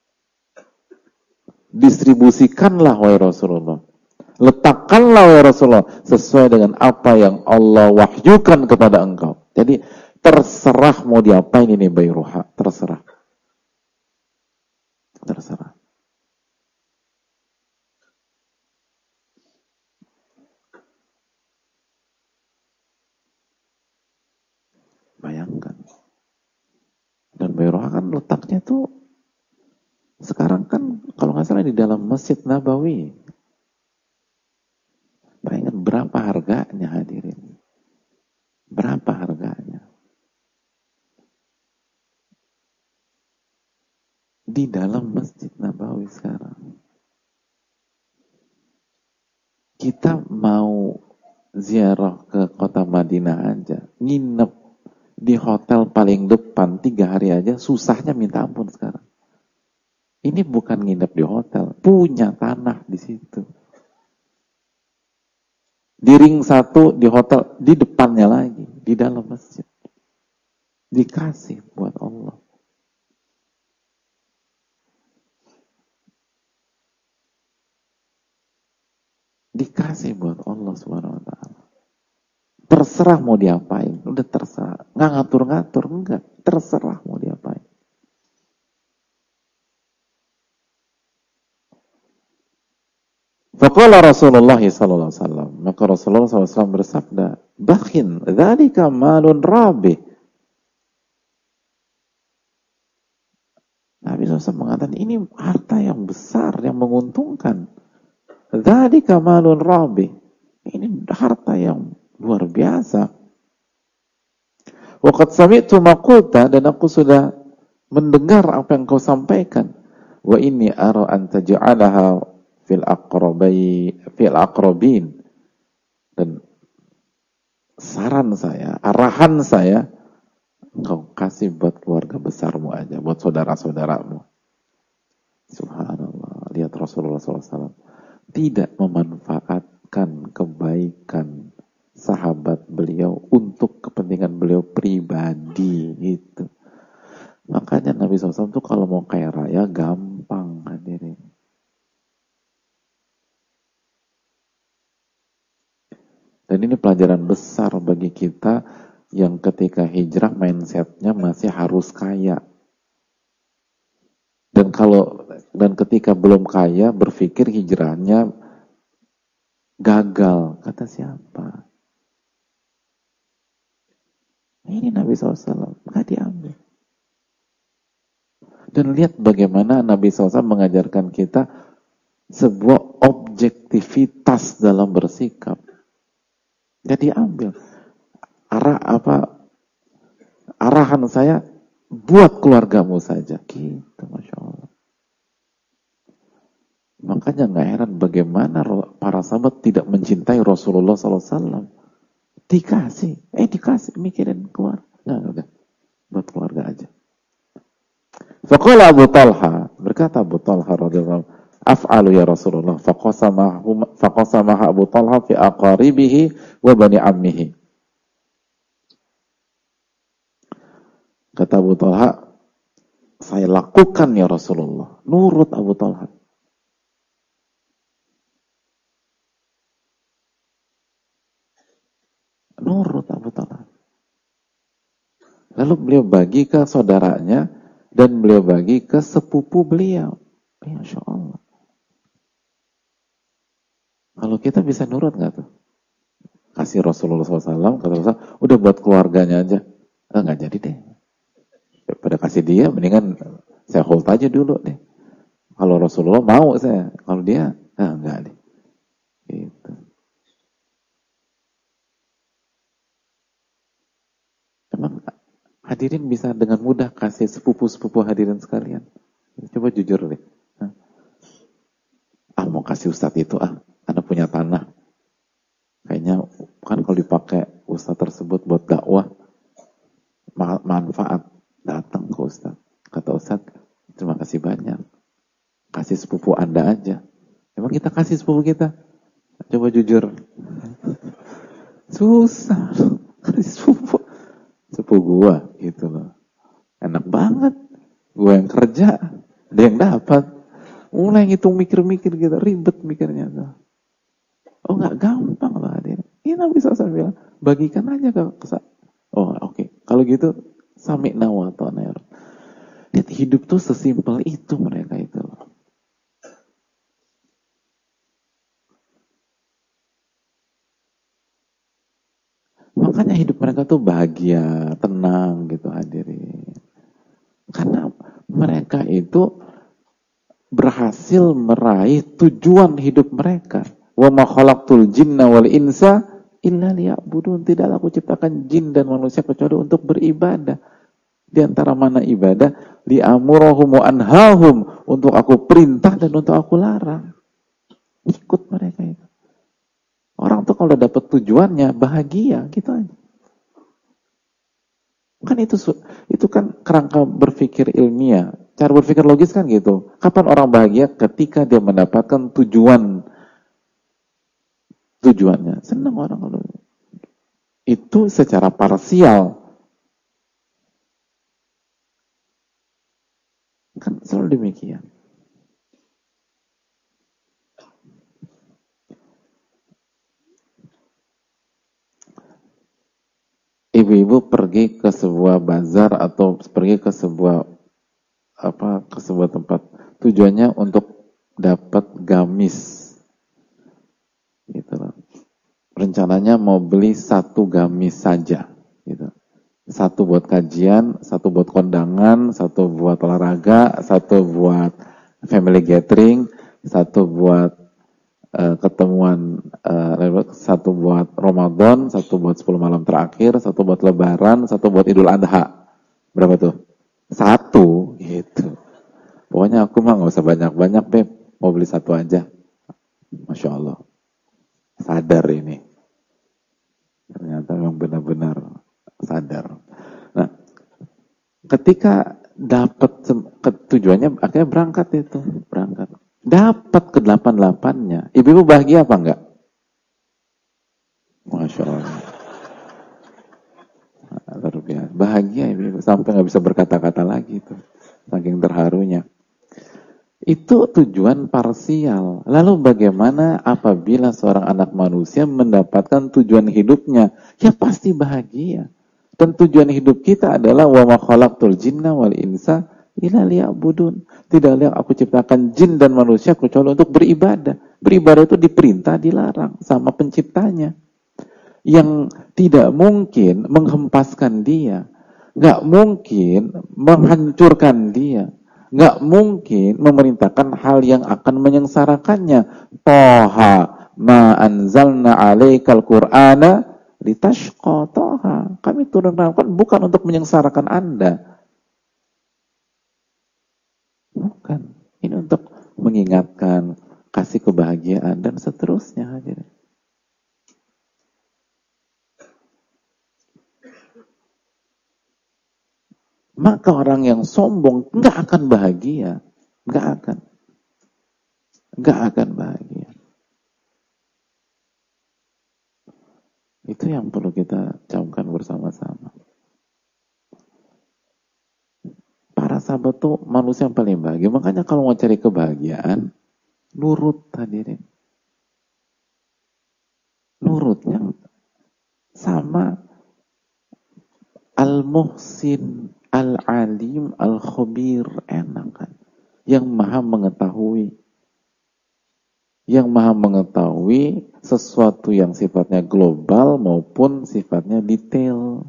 S1: Distribusikanlah wahai Rasulullah. Letakkanlah wahai Rasulullah sesuai dengan apa yang Allah wahyukan kepada engkau. Jadi terserah mau diapain ini Bayruha, terserah. Terserah. Bayangkan. Dan Bayruha kan letaknya tuh sekarang kan kalau nggak salah di dalam Masjid Nabawi. Bayangkan berapa harganya hadirin. Berapa harganya. Di dalam Masjid Nabawi sekarang. Kita mau ziarah ke kota Madinah aja, nginep di hotel paling depan 3 hari aja, susahnya minta ampun sekarang. Ini bukan nginep di hotel, punya tanah di situ. Di ring 1 di hotel, di depannya lagi, di dalam masjid. Dikasih buat Allah. Dikasih buat Allah Subhanahu wa taala. Terserah mau diapain, udah terserah. Nggak ngatur-ngatur, enggak. Terserah mau diapain. Faqala Rasulullah sallallahu alaihi wasallam, maka Rasulullah sallallahu alaihi wasallam bersabda, "Bakhin, dzalika malun rabih." Nabi SAW mengatakan, ini harta yang besar, yang menguntungkan. Dzalika malun rabih. Ini harta yang luar biasa. Waqad sami'tu maqulta, dan aku sudah mendengar apa yang kau sampaikan. Wa inni ara an taj'alaha fil aqrabin. Dan saran saya, arahan saya, engkau kasih buat keluarga besarmu aja, buat saudara-saudaramu. Subhanallah, lihat Rasulullah SAW tidak memanfaatkan kebaikan sahabat beliau untuk kepentingan beliau pribadi gitu. Makanya Nabi SAW tuh kalau mau kaya raya gampang hadirin. Dan ini pelajaran besar bagi kita yang ketika hijrah mindsetnya masih harus kaya. Dan ketika belum kaya berpikir hijrahnya gagal. Kata siapa? Ini Nabi SAW, nggak diambil. Dan lihat bagaimana Nabi SAW mengajarkan kita sebuah objektivitas dalam bersikap. Nggak diambil. Arahan saya buat keluargamu saja. Gitu, Masya Allah. Makanya nggak heran bagaimana para sahabat tidak mencintai Rasulullah SAW. Dikasih, mikirin keluar. Nggak, udah. Buat keluarga aja. Faqala Abu Talha, berkata Abu Talha radhiyallahu anhu, af'alu ya Rasulullah. Faqasamaha Abu Talha fi aqaribihi wa bani ammihi. Kata Abu Talha, saya lakukan ya Rasulullah. Nurut Abu Talha. Nurut Abu Talha. Lalu beliau bagi ke saudaranya dan beliau bagi ke sepupu beliau. Masya Allah. Kalau kita bisa nurut nggak tuh? Kasih Rasulullah SAW, kata Rasulullah, udah buat keluarganya aja. Nggak jadi deh. Pada kasih dia, mendingan saya hold aja dulu deh. Kalau Rasulullah mau saya, kalau dia, enggak deh. Gitu. Emang hadirin bisa dengan mudah kasih sepupu-sepupu hadirin sekalian? Coba jujur deh. Mau kasih ustadz itu, Anda punya tanah. Kayaknya kan kalau dipakai ustadz tersebut buat dakwah, manfaat. Datang ke ustadz. Kata ustadz, terima kasih sepupu Anda aja. Emang kita kasih sepupu kita? Coba jujur. Susah. Kasih sepupu gua gitu loh. Enak banget. Gua yang kerja, dia yang dapat. Mulai ngitung mikir-mikir gitu, ribet mikirnya tuh. Oh nggak gampang loh hadirin. Ini Nabi SAW bilang, bagikan aja ke oh oke. Kalau gitu, sami'na wa ata'na ya Rabb. Lihat hidup tuh sesimpel itu mereka itu loh. Makanya hidup mereka tuh bahagia, tenang gitu hadirin. Karena mereka itu berhasil meraih tujuan hidup mereka. Wa ma khalaqtul jinna wal insa illa liya'budun. Tidaklah aku ciptakan jin dan manusia kecuali untuk beribadah. Di antara mana ibadah? Li'amurahum wa anhahum. Untuk aku perintah dan untuk aku larang. Ikut mereka itu. Orang tuh kalau dapat tujuannya bahagia gitu aja. Kan itu kan kerangka berpikir ilmiah. Cara berpikir logis kan gitu. Kapan orang bahagia? Ketika dia mendapatkan tujuannya. Senang orang kalau itu secara parsial. Kan selalu demikian. Ibu-ibu pergi ke sebuah bazar atau pergi ke sebuah tempat, tujuannya untuk dapat gamis gitu loh. Rencananya mau beli 1 gamis saja gitu. 1 buat kajian, 1 buat kondangan, 1 buat olahraga, 1 buat family gathering, 1 buat ketemuan, 1 buat Ramadan, 1 buat 10 malam terakhir, 1 buat Lebaran, 1 buat Idul Adha. Berapa tuh? 1 gitu. Pokoknya aku mah nggak usah banyak-banyak, Beb. Mau beli 1 aja. Masya Allah. Sadar ini. Ternyata memang benar-benar sadar. Nah, ketika dapat tujuannya, akhirnya berangkat. Dapat ke-88-nya. Ibu-ibu bahagia apa enggak? Masya Allah. Luar biasa. Bahagia ibu-ibu. Sampai nggak bisa berkata-kata lagi itu. Saking terharunya. Itu tujuan parsial. Lalu bagaimana apabila seorang anak manusia mendapatkan tujuan hidupnya? Ya pasti bahagia. Dan tujuan hidup kita adalah wa ma khalaqtul jinna wal insa illa liya'budun. Tidaklah aku ciptakan jin dan manusia kecuali untuk beribadah. Beribadah itu diperintah, dilarang sama penciptanya. Yang tidak mungkin menghempaskan dia, nggak mungkin menghancurkan dia, nggak mungkin memerintahkan hal yang akan menyengsarakannya. Toha ma anzalna alaikal qur'ana litashqa. Toha, kami turunkan bukan untuk menyengsarakan Anda, bukan. Ini untuk mengingatkan, kasih kebahagiaan dan seterusnya. Hadirin. Maka orang yang sombong nggak akan bahagia, nggak akan bahagia. Itu yang perlu kita camkan bersama-sama. Para sahabat tuh manusia yang paling bahagia. Makanya kalau mau cari kebahagiaan, nurut hadirin. Nurutnya sama Al-Muhsin, Al-Alim, Al-Khabir, enak kan? Yang maha mengetahui. Yang maha mengetahui sesuatu yang sifatnya global maupun sifatnya detail.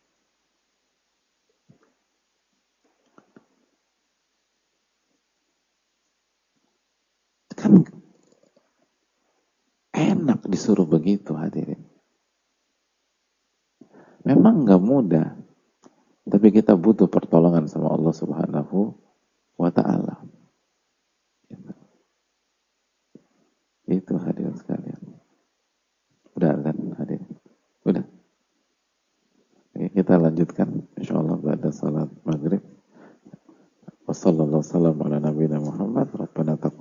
S1: Kan enak disuruh begitu hadirin. Memang nggak mudah, tapi kita butuh pertolongan sama Allah Subhanahu wa Ta'ala. Itu hadirin sekalian. Udah kan hadirin? Udah. Oke, kita lanjutkan insyaallah pada salat maghrib. Wassallallahu wasallam ala nabiyina Muhammad. Rabbana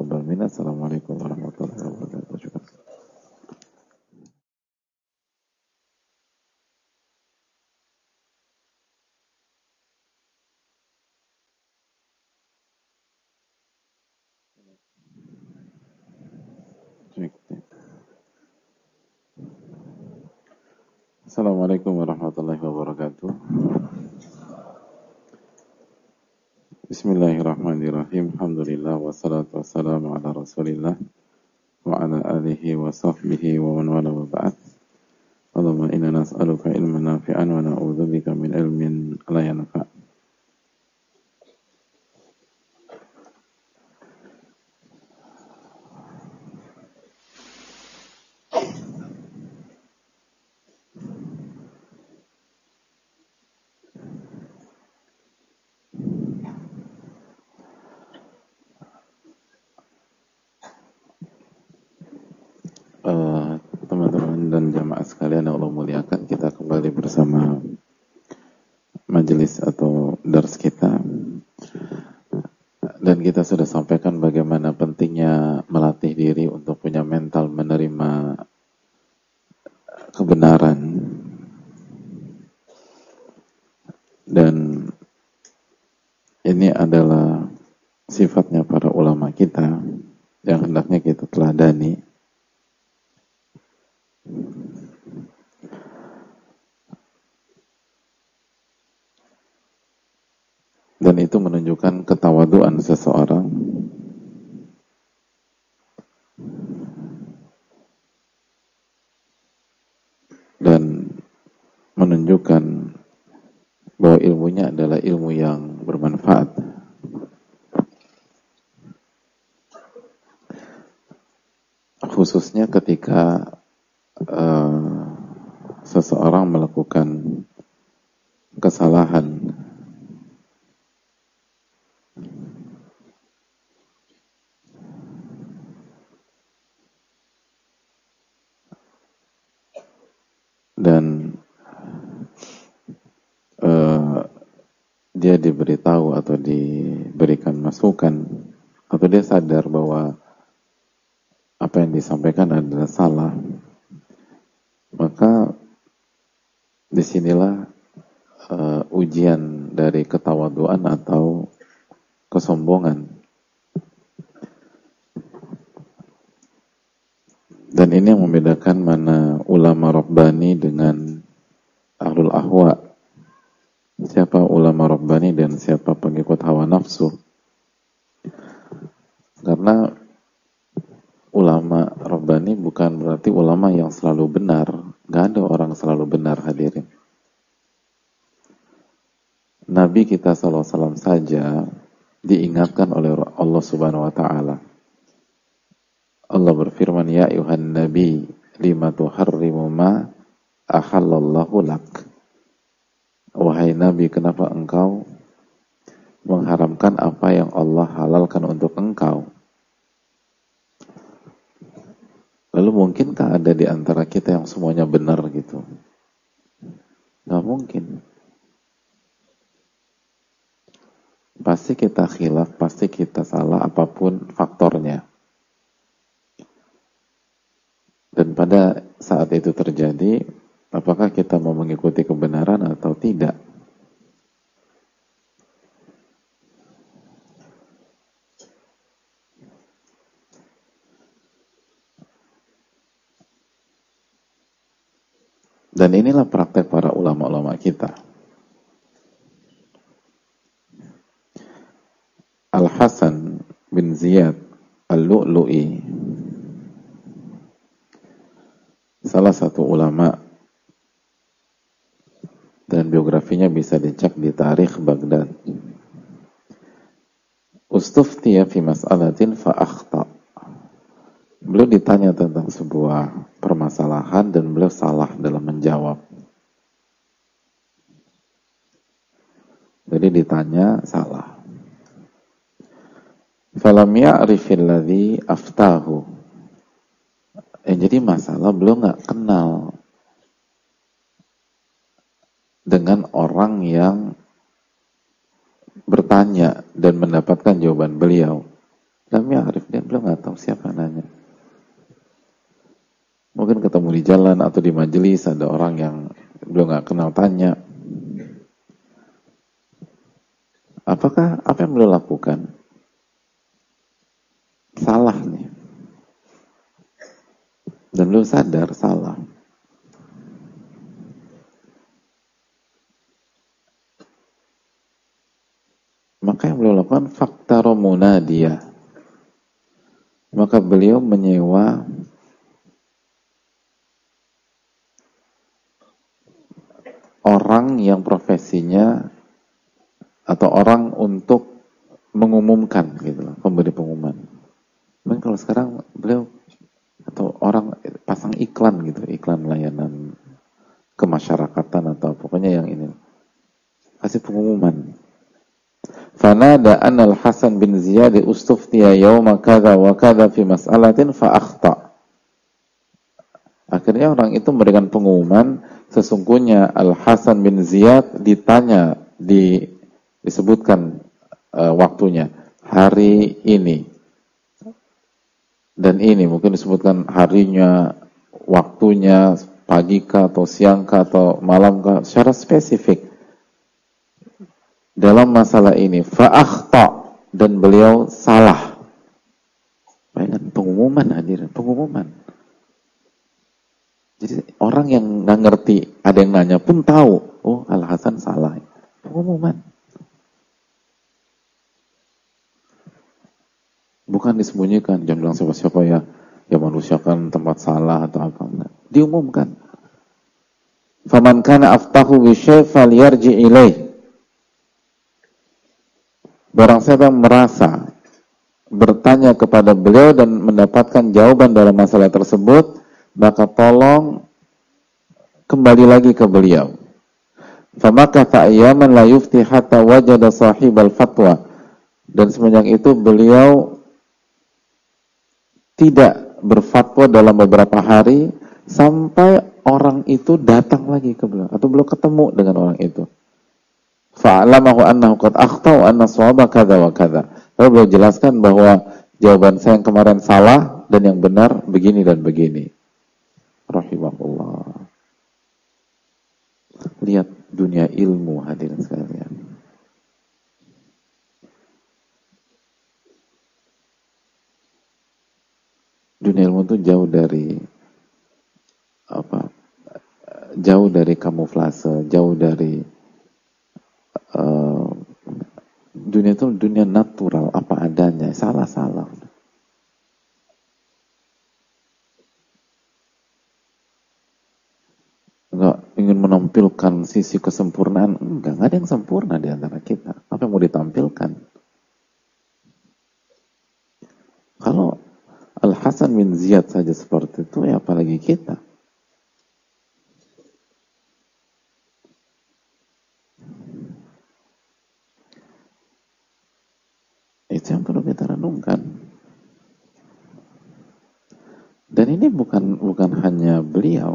S1: Assalamualaikum warahmatullahi wabarakatuh. Bismillahirrahmanirrahim. Alhamdulillah wassalatu wassalamu ala Rasulillah wa ala alihi wa sahbihi wa man wala wa ba'd. Allahumma inna nas'aluka ilman nafi'an wa na'udzubika min ilmin la yanfa'. Teman-teman dan jamaah sekalian yang Allah muliakan, kita kembali bersama majelis atau dars kita, dan kita sudah sampaikan bagaimana pentingnya melatih diri untuk punya mental menerima kebenaran, dan ini adalah sifatnya para ulama kita yang hendaknya kita teladani. Dan itu menunjukkan ketawaduan seseorang dan menunjukkan bahwa ilmunya adalah ilmu yang bermanfaat. Khususnya ketika seseorang melakukan kesalahan, dan dia diberitahu atau diberikan masukan, atau dia sadar bahwa apa yang disampaikan adalah salah, maka disinilah ujian dari ketawaduan atau kesombongan. Dan ini yang membedakan mana ulama Rabbani dengan ahlul ahwa. Siapa ulama Rabbani dan siapa pengikut hawa nafsu. Karena ulama Rabbani bukan berarti ulama yang selalu benar. Gak ada orang selalu benar, hadirin. Nabi kita SAW saja diingatkan oleh Allah Subhanahu wa Ta'ala. Allah berfirman, ya ayuhan nabi lima tuharrimu ma ahallallahu lak. Wahai nabi, kenapa engkau mengharamkan apa yang Allah halalkan untuk engkau? Lalu mungkinkah ada di antara kita yang semuanya benar gitu? Gak mungkin. Pasti kita khilaf, pasti kita salah apapun faktornya. Dan pada saat itu terjadi, apakah kita mau mengikuti kebenaran atau tidak? Dan inilah praktek para ulama-ulama kita. Al-Hasan bin Ziyad Al-Lu'lu'i, salah satu ulama, dan biografinya bisa dicek di Tarikh Baghdad. Ustuftiya fi mas'alatin fa'akhta. Beliau ditanya tentang sebuah permasalahan dan beliau salah dalam menjawab. Jadi ditanya salah. Falam ya'rifil ladzi aftahu. Jadi masalah beliau nggak kenal dengan orang yang bertanya dan mendapatkan jawaban beliau. Lam ya'rif, dia beliau nggak tahu siapa nanya. Mungkin ketemu di jalan atau di majelis ada orang yang beliau nggak kenal tanya. Apa yang beliau lakukan? beliau sadar salah. Maka yang beliau lakukan faktaro munadiyah. Maka beliau menyewa orang yang profesinya atau orang untuk mengumumkan gitu loh, pemberi pengumuman. Dan kalau sekarang beliau atau orang pasang iklan gitu, iklan layanan kemasyarakatan atau pokoknya yang ini, kasih pengumuman. Fanada anna al-Hasan bin Ziyad ustuftiya yawma kadza wa kadza fi mas'alatin fa akhta. Akhirnya orang itu memberikan pengumuman, sesungguhnya Al-Hasan bin Ziyad ditanya, disebutkan waktunya hari ini dan ini, mungkin disebutkan harinya, waktunya, pagi kah atau siang kah atau malam kah, secara spesifik dalam masalah ini. Fa'akhta, dan beliau salah. Bayangkan, pengumuman hadirin, pengumuman. Jadi orang yang nggak ngerti, ada yang nanya pun tahu, oh Al-Hasan salah. Pengumuman. Bukan disembunyikan, jangan bilang siapa-siapa ya manusia kan tempat salah atau apa. Enggak. Diumumkan. Faman kana aftahu bi syai' falyarji ilaih. Barang siapa yang merasa bertanya kepada beliau dan mendapatkan jawaban dalam masalah tersebut, maka tolong kembali lagi ke beliau. Famakatha ayyaman la yufti hatta wajada sahibal fatwa. Dan semenjak itu beliau tidak berfatwa dalam beberapa hari sampai orang itu datang lagi ke beliau atau beliau ketemu dengan orang itu. Fa'alamahu annahu qad akhta wa anna shawaba kadza wa kadza. Lalu beliau jelaskan bahwa jawaban saya yang kemarin salah dan yang benar begini dan begini. Rahimahullah. Lihat dunia ilmu hadirin sekalian. Dunia ilmu itu jauh dari jauh dari kamuflase, jauh dari dunia itu dunia natural, apa adanya, salah-salah. Enggak ingin menampilkan sisi kesempurnaan, enggak ada yang sempurna di antara kita. Apa yang mau ditampilkan? Kalau Al-Hasan bin Ziyad saja seperti itu, ya apalagi kita. Itu yang perlu kita renungkan. Dan ini bukan hanya beliau.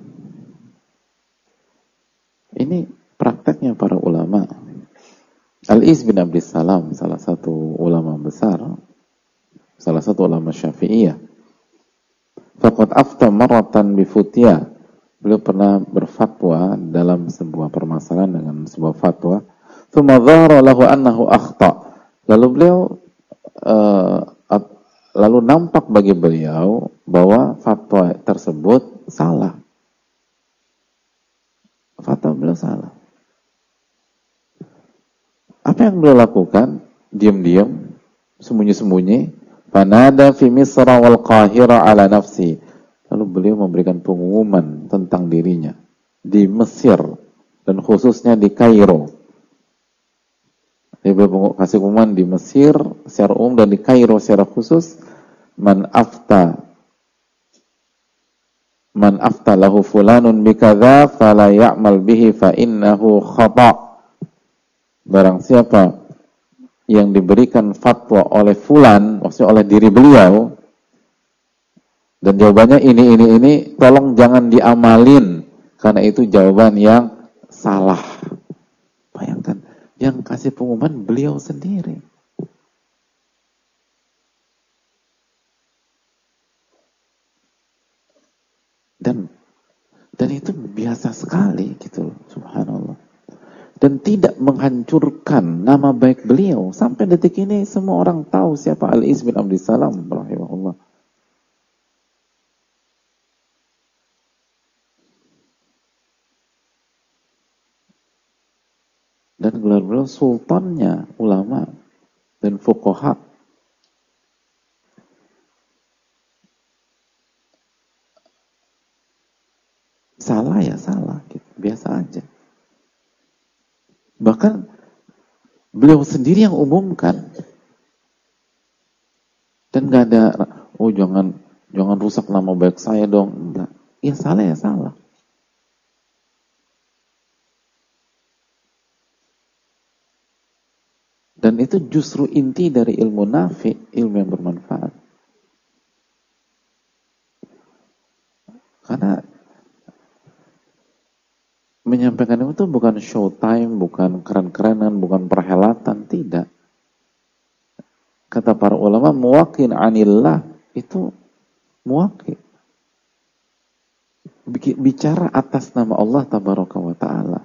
S1: Ini prakteknya para ulama. Al-Iz bin Abdissalam, salah satu ulama besar, salah satu ulama Syafi'iyah. Faqad afta marratan bi futya. Beliau pernah berfatwa dalam sebuah permasalahan dengan sebuah fatwa. Tsumma dhahara lahu annahu akhta. Lalu beliau lalu nampak bagi beliau bahwa fatwa tersebut salah. Fatwa beliau salah. Apa yang beliau lakukan? Diam-diam, sembunyi-sembunyi. Fanada fi Misra wal Qahira ala nafsi. Lalu beliau memberikan pengumuman tentang dirinya di Mesir dan khususnya di Kairo. Dia beliau kasih pengumuman di Mesir secara umum dan di Kairo secara khusus. Man afta lahu fulanun bikadza fala ya'mal bihi fa innahu khata'. Barang siapa yang diberikan fatwa oleh fulan, maksudnya oleh diri beliau, dan jawabannya ini, tolong jangan diamalin, karena itu jawaban yang salah. Bayangkan, yang kasih pengumuman beliau sendiri. Dan itu biasa sekali gitu loh, subhanallah. Dan tidak menghancurkan nama baik beliau. Sampai detik ini semua orang tahu siapa Al-Iz bin Abdissalam rahimahullah. gelar beliau sultannya ulama dan fuqaha. Salah ya salah, gitu. Biasa aja. Bahkan beliau sendiri yang umumkan. Dan gak ada, oh jangan rusak nama baik saya dong. Enggak. Ya salah ya salah. Dan itu justru inti dari ilmu nafi, ilmu yang bermanfaat. Karena menyampaikan itu bukan showtime, bukan keren-kerenan, bukan perhelatan, tidak. Kata para ulama, muwaqin anillah, itu muwaqin. Bicara atas nama Allah tabaraka wa ta'ala.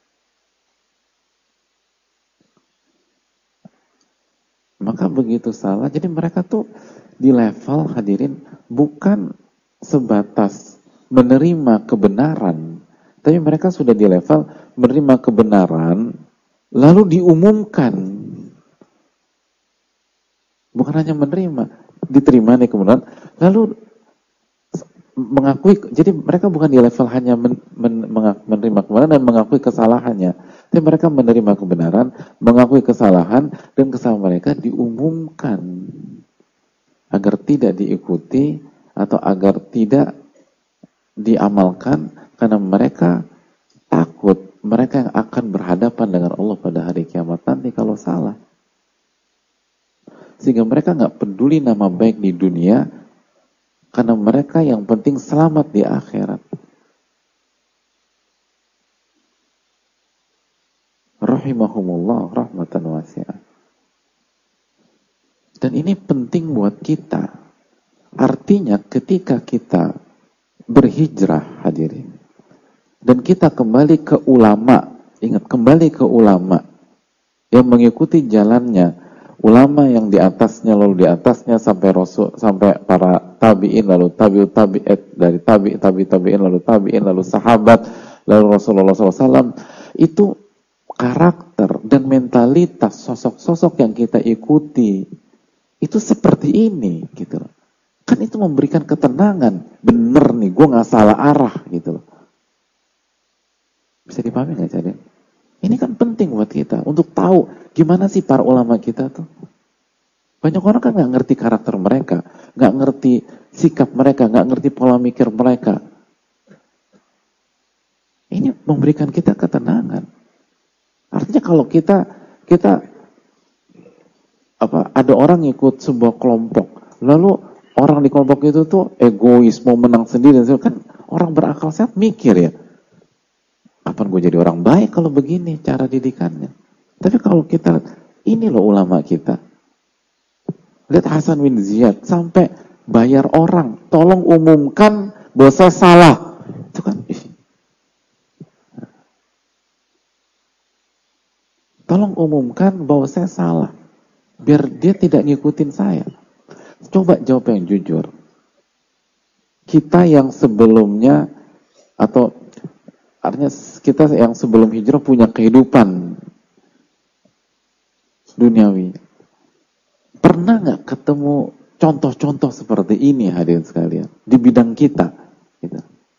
S1: Maka begitu salah, jadi mereka tuh di level hadirin bukan sebatas menerima kebenaran, tapi mereka sudah di level menerima kebenaran lalu diumumkan. Bukan hanya menerima, diterima nih kebenaran lalu mengakui. Jadi mereka bukan di level hanya menerima kebenaran dan mengakui kesalahannya, tapi mereka menerima kebenaran, mengakui kesalahan, dan kesalahan mereka diumumkan agar tidak diikuti atau agar tidak diamalkan, karena mereka takut mereka yang akan berhadapan dengan Allah pada hari kiamat nanti kalau salah. Sehingga mereka nggak peduli nama baik di dunia, karena mereka yang penting selamat di akhirat. Rahimahumullah rahmatan wasi'ah. Dan ini penting buat kita. Artinya ketika kita berhijrah hadirin, dan kita kembali ke ulama, ingat kembali ke ulama yang mengikuti jalannya, ulama yang di atasnya lalu di atasnya sampai Rasul, sampai para tabi'in, lalu tabi'in, dari tabi'in, lalu tabi'in, lalu sahabat, lalu Rasulullah SAW, itu karakter dan mentalitas sosok-sosok yang kita ikuti itu seperti ini gitu loh. Kan itu memberikan ketenangan, bener nih gue gak salah arah gitu loh. Bisa dipahami gak Cade? Ini kan penting buat kita untuk tahu gimana sih para ulama kita tuh. Banyak orang kan gak ngerti karakter mereka, gak ngerti sikap mereka, gak ngerti pola mikir mereka. Ini memberikan kita ketenangan. Artinya kalau kita ada orang ikut sebuah kelompok, lalu orang di kelompok itu tuh egois, mau menang sendiri, kan orang berakal sehat mikir ya, apa gue jadi orang baik kalau begini cara didikannya. Tapi kalau kita, ini loh ulama kita. Lihat Hasan bin Ziyad sampai bayar orang, tolong umumkan bahwa saya salah. Itu kan, tolong umumkan bahwa saya salah, biar dia tidak ngikutin saya. Coba jawab yang jujur. Kita yang sebelumnya, atau artinya kita yang sebelum hijrah punya kehidupan duniawi, pernah nggak ketemu contoh-contoh seperti ini hadirin sekalian di bidang kita? Gitu.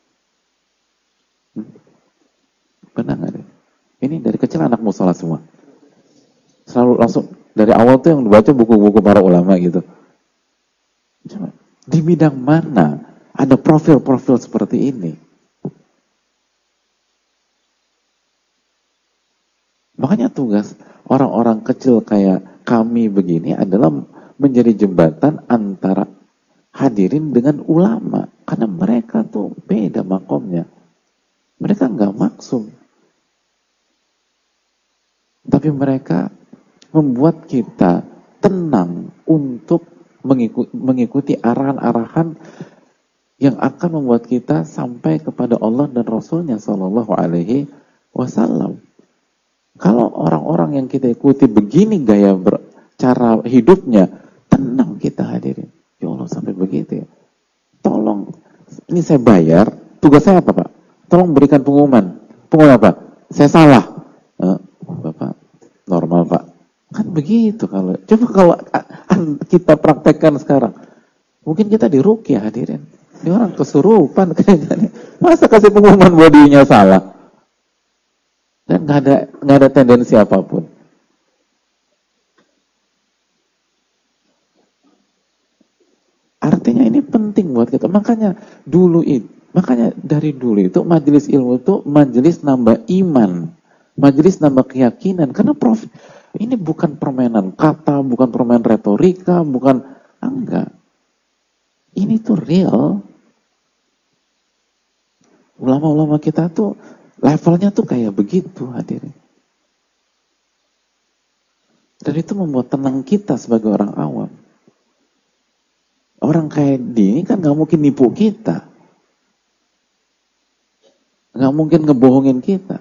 S1: Pernah nggak deh? Ini dari kecil anak musola semua. Selalu langsung dari awal tuh yang dibaca buku-buku para ulama gitu. Coba, di bidang mana ada profil-profil seperti ini? Makanya tugas orang-orang kecil kayak kami begini adalah menjadi jembatan antara hadirin dengan ulama. Karena mereka tuh beda makomnya. Mereka nggak maksum. Tapi mereka membuat kita tenang untuk mengikuti arahan-arahan yang akan membuat kita sampai kepada Allah dan Rasulnya Shallallahu Alaihi Wasallam. Kalau orang-orang yang kita ikuti begini gaya cara hidupnya, tenang kita hadirin. Ya Allah sampai begitu ya. Tolong, ini saya bayar, tugas saya apa Pak? Tolong berikan pengumuman. Pengumuman apa? Saya salah. Bapak, Kan begitu kalau. Coba kalau kita praktekkan sekarang. Mungkin kita diruqyah hadirin. Ini orang kesurupan kayaknya. Masa kasih pengumuman bodinya salah? Dan nggak ada tendensi apapun. Artinya ini penting buat kita. Makanya dari dulu itu majelis ilmu itu majelis nambah iman, majelis nambah keyakinan. Karena ini bukan permainan kata, bukan permainan retorika, bukan enggak. Ini tuh real. Ulama-ulama kita tuh levelnya tuh kayak begitu hadirin. Dan itu membuat tenang kita sebagai orang awam. Orang kayak dia kan gak mungkin nipu kita. Gak mungkin ngebohongin kita.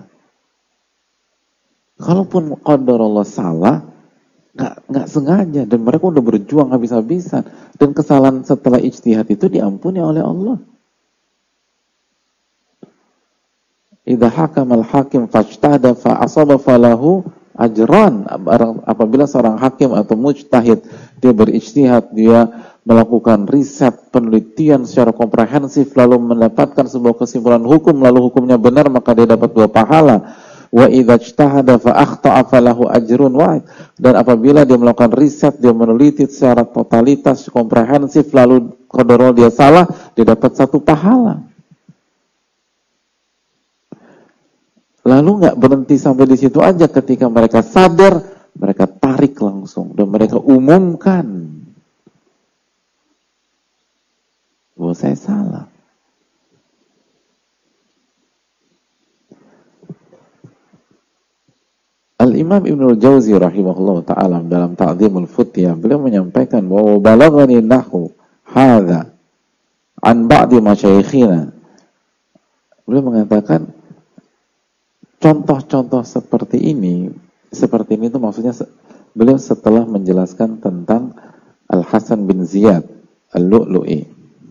S1: Kalaupun qadar Allah salah, gak sengaja. Dan mereka udah berjuang habis-habisan. Dan kesalahan setelah ijtihad itu diampuni oleh Allah. Idza hakamal hakim fajtahada fa asaba falahu ajran. Apabila seorang hakim atau mujtahid dia berijtihad, dia melakukan riset, penelitian secara komprehensif, lalu mendapatkan sebuah kesimpulan hukum, lalu hukumnya benar, maka dia dapat 2 pahala. Wa idza ijtahada fa akhta'a falahu ajrun wahid. Dan apabila dia melakukan riset, dia meneliti secara totalitas, komprehensif, lalu qadarullah dia salah, dia dapat 1 pahala. Lalu nggak berhenti sampai di situ aja. Ketika mereka sadar, mereka tarik langsung dan mereka umumkan bahwa saya salah. Al-Imam Ibnul Jauzi rahimahullah ta'ala dalam Ta'dhimul Futyah, beliau menyampaikan bahwa balaghani nahu hadha an ba'di masyayikhina. Beliau mengatakan contoh-contoh seperti ini itu maksudnya beliau setelah menjelaskan tentang Al-Hasan bin Ziyad Al-Lu'lu'i.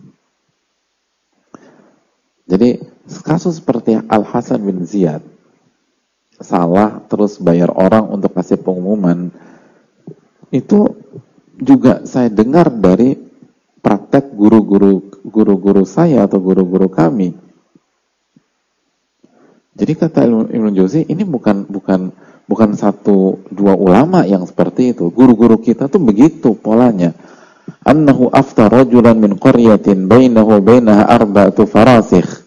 S1: Jadi kasus seperti Al-Hasan bin Ziyad salah terus bayar orang untuk kasih pengumuman, itu juga saya dengar dari praktek guru-guru saya atau guru-guru kami. Jadi kata Ibnu Jauzi, ini bukan 1-2 ulama yang seperti itu. Guru-guru kita tuh begitu polanya. Annahu afta rajulan min qaryatin bainahu bainaha arba'atu farasikh.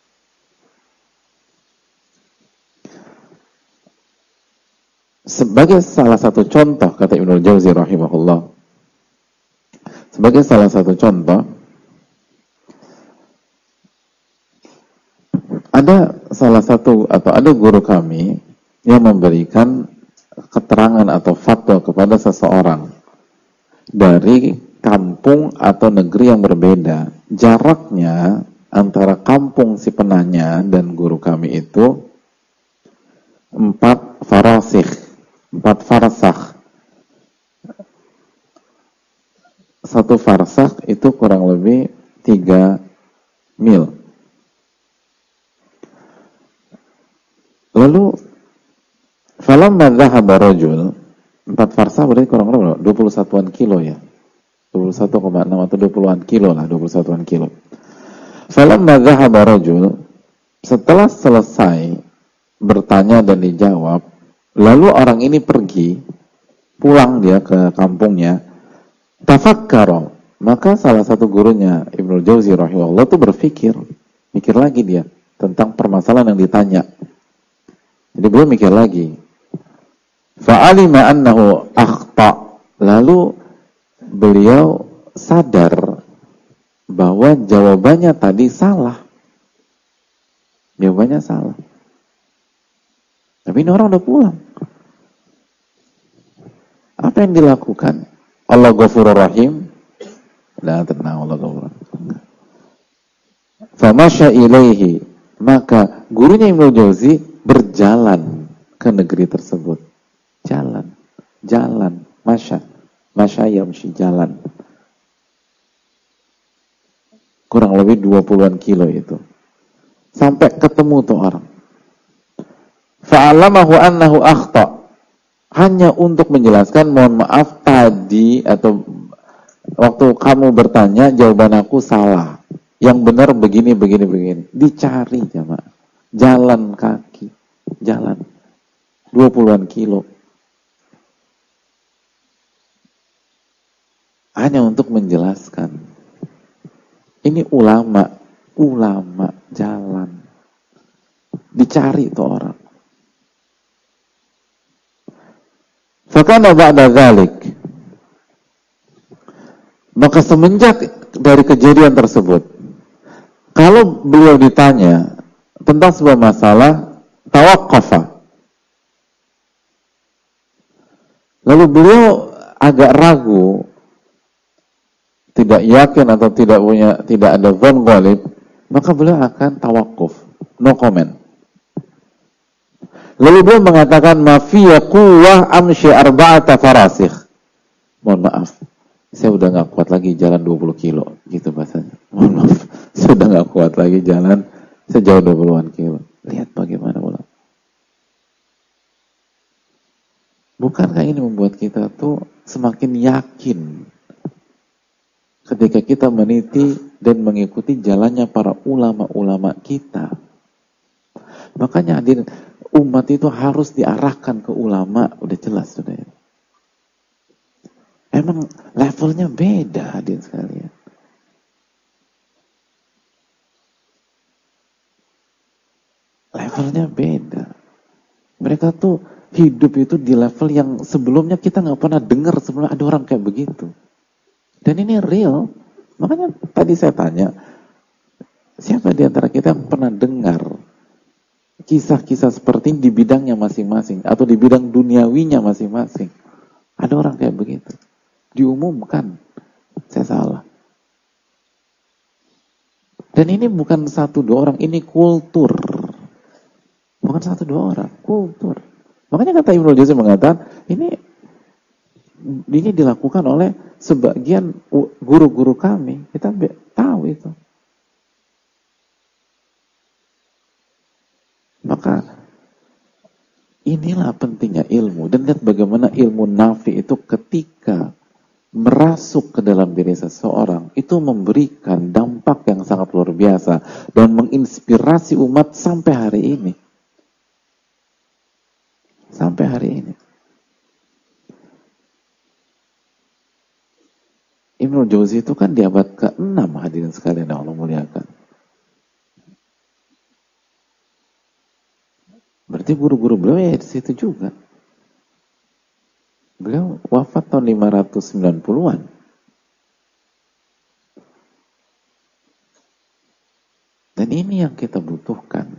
S1: Sebagai salah satu contoh, kata Ibnu Jauzi rahimahullah, sebagai salah satu contoh, ada salah satu atau ada guru kami yang memberikan keterangan atau fatwa kepada seseorang dari kampung atau negeri yang berbeda. Jaraknya antara kampung si penanya dan guru kami itu 4 farasikh, 4 farsakh. 1 farsakh itu kurang lebih 3 mil. Lalu falamma dhahaba rajul, 4 farsakh berarti kurang lebih 21-an kilo ya. 21,6 atau 20-an kilo lah, 21-an kilo. Falamma dhahaba rajul, setelah selesai bertanya dan dijawab, lalu orang ini pergi, pulang dia ke kampungnya. Tafakkara, maka salah satu gurunya Ibnu Jauzi rahimahullah itu mikir lagi dia tentang permasalahan yang ditanya. Jadi beliau mikir lagi. Fa'alima annahu akhta, lalu beliau sadar bahwa jawabannya tadi salah. Jawabannya salah. Tapi ini orang udah pulang. Apa yang dilakukan? Allah Ghafurur Rahim. Lah tenang, Allah Ghafurur Rahim. Famasya ilaihi, maka gurunya Ibnu Jauzi berjalan ke negeri tersebut. Jalan, masya yamshi, jalan. Kurang lebih 20-an kilo itu. Sampai ketemu tuh orang. Fa'alamahu annahu akhta. hanya untuk menjelaskan, mohon maaf tadi atau waktu kamu bertanya jawaban aku salah, yang benar begini begini begini. Dicari jamaah, jalan kaki, jalan 20-an kilo hanya untuk menjelaskan. Ini ulama jalan, dicari itu orang. Fakana ba'da dzalik, maka semenjak dari kejadian tersebut, kalau beliau ditanya tentang sebuah masalah, tawaqqafa, lalu beliau agak ragu, tidak yakin atau tidak ada dzan ghalib, maka beliau akan tawakuf, no comment. Lalu beliau mengatakan, ma fiya quwwah amshi arba'ata farasikh. Mohon maaf, saya udah nggak kuat lagi jalan 20 kilo, gitu bahasanya. Mohon maaf, saya udah nggak kuat lagi jalan sejauh 20-an kilo. Lihat bagaimana ulama. Bukankah ini membuat kita tuh semakin yakin ketika kita meniti dan mengikuti jalannya para ulama-ulama kita. Makanya hadirin, umat itu harus diarahkan ke ulama, udah jelas sudah ya. Emang levelnya beda hadirin sekalian. Levelnya beda. Mereka tuh hidup itu di level yang sebelumnya kita nggak pernah dengar sebelumnya ada orang kayak begitu. Dan ini real. Makanya tadi saya tanya, siapa di antara kita yang pernah dengar kisah-kisah seperti ini di bidangnya masing-masing atau di bidang duniawinya masing-masing? Ada orang kayak begitu. Diumumkan. Saya salah. Dan ini bukan 1-2 orang, ini kultur. Bukan 1-2 orang, kultur. Makanya kata Ibnu Jauzi mengatakan, ini dilakukan oleh sebagian guru-guru kami. Kita tahu itu. Maka inilah pentingnya ilmu. Dan lihat bagaimana ilmu nafi itu ketika merasuk ke dalam diri seseorang, itu memberikan dampak yang sangat luar biasa dan menginspirasi umat sampai hari ini. Sampai hari ini. Ibnu Jauzi itu kan di abad ke-6 hadirin sekalian yang Allah muliakan. Berarti guru-guru beliau ya di situ juga. Beliau wafat tahun 590-an. Dan ini yang kita butuhkan.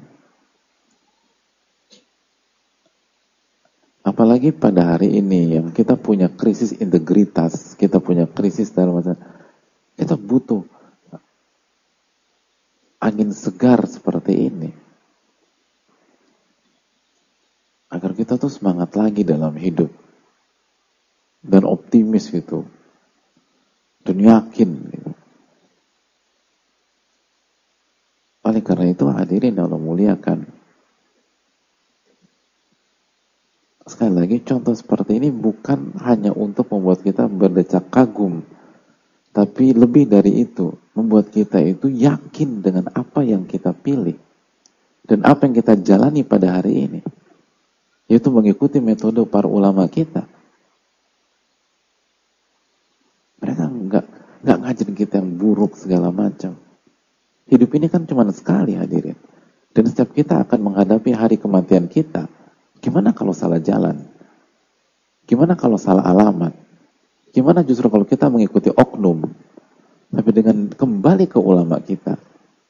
S1: Apalagi pada hari ini yang kita punya krisis integritas, kita punya krisis dalam masalah, kita butuh angin segar seperti ini. Agar kita tuh semangat lagi dalam hidup. Dan optimis gitu. Dan yakin gitu. Oleh karena itu hadirin Allah muliakan. Sekali lagi contoh seperti ini bukan hanya untuk membuat kita berdecak kagum. Tapi lebih dari itu. Membuat kita itu yakin dengan apa yang kita pilih. Dan apa yang kita jalani pada hari ini. Yaitu mengikuti metode para ulama kita. Mereka nggak ngajarin kita yang buruk segala macam. Hidup ini kan cuma sekali hadirin. Dan setiap kita akan menghadapi hari kematian kita. Gimana kalau salah jalan? Gimana kalau salah alamat? Gimana justru kalau kita mengikuti oknum? Tapi dengan kembali ke ulama kita.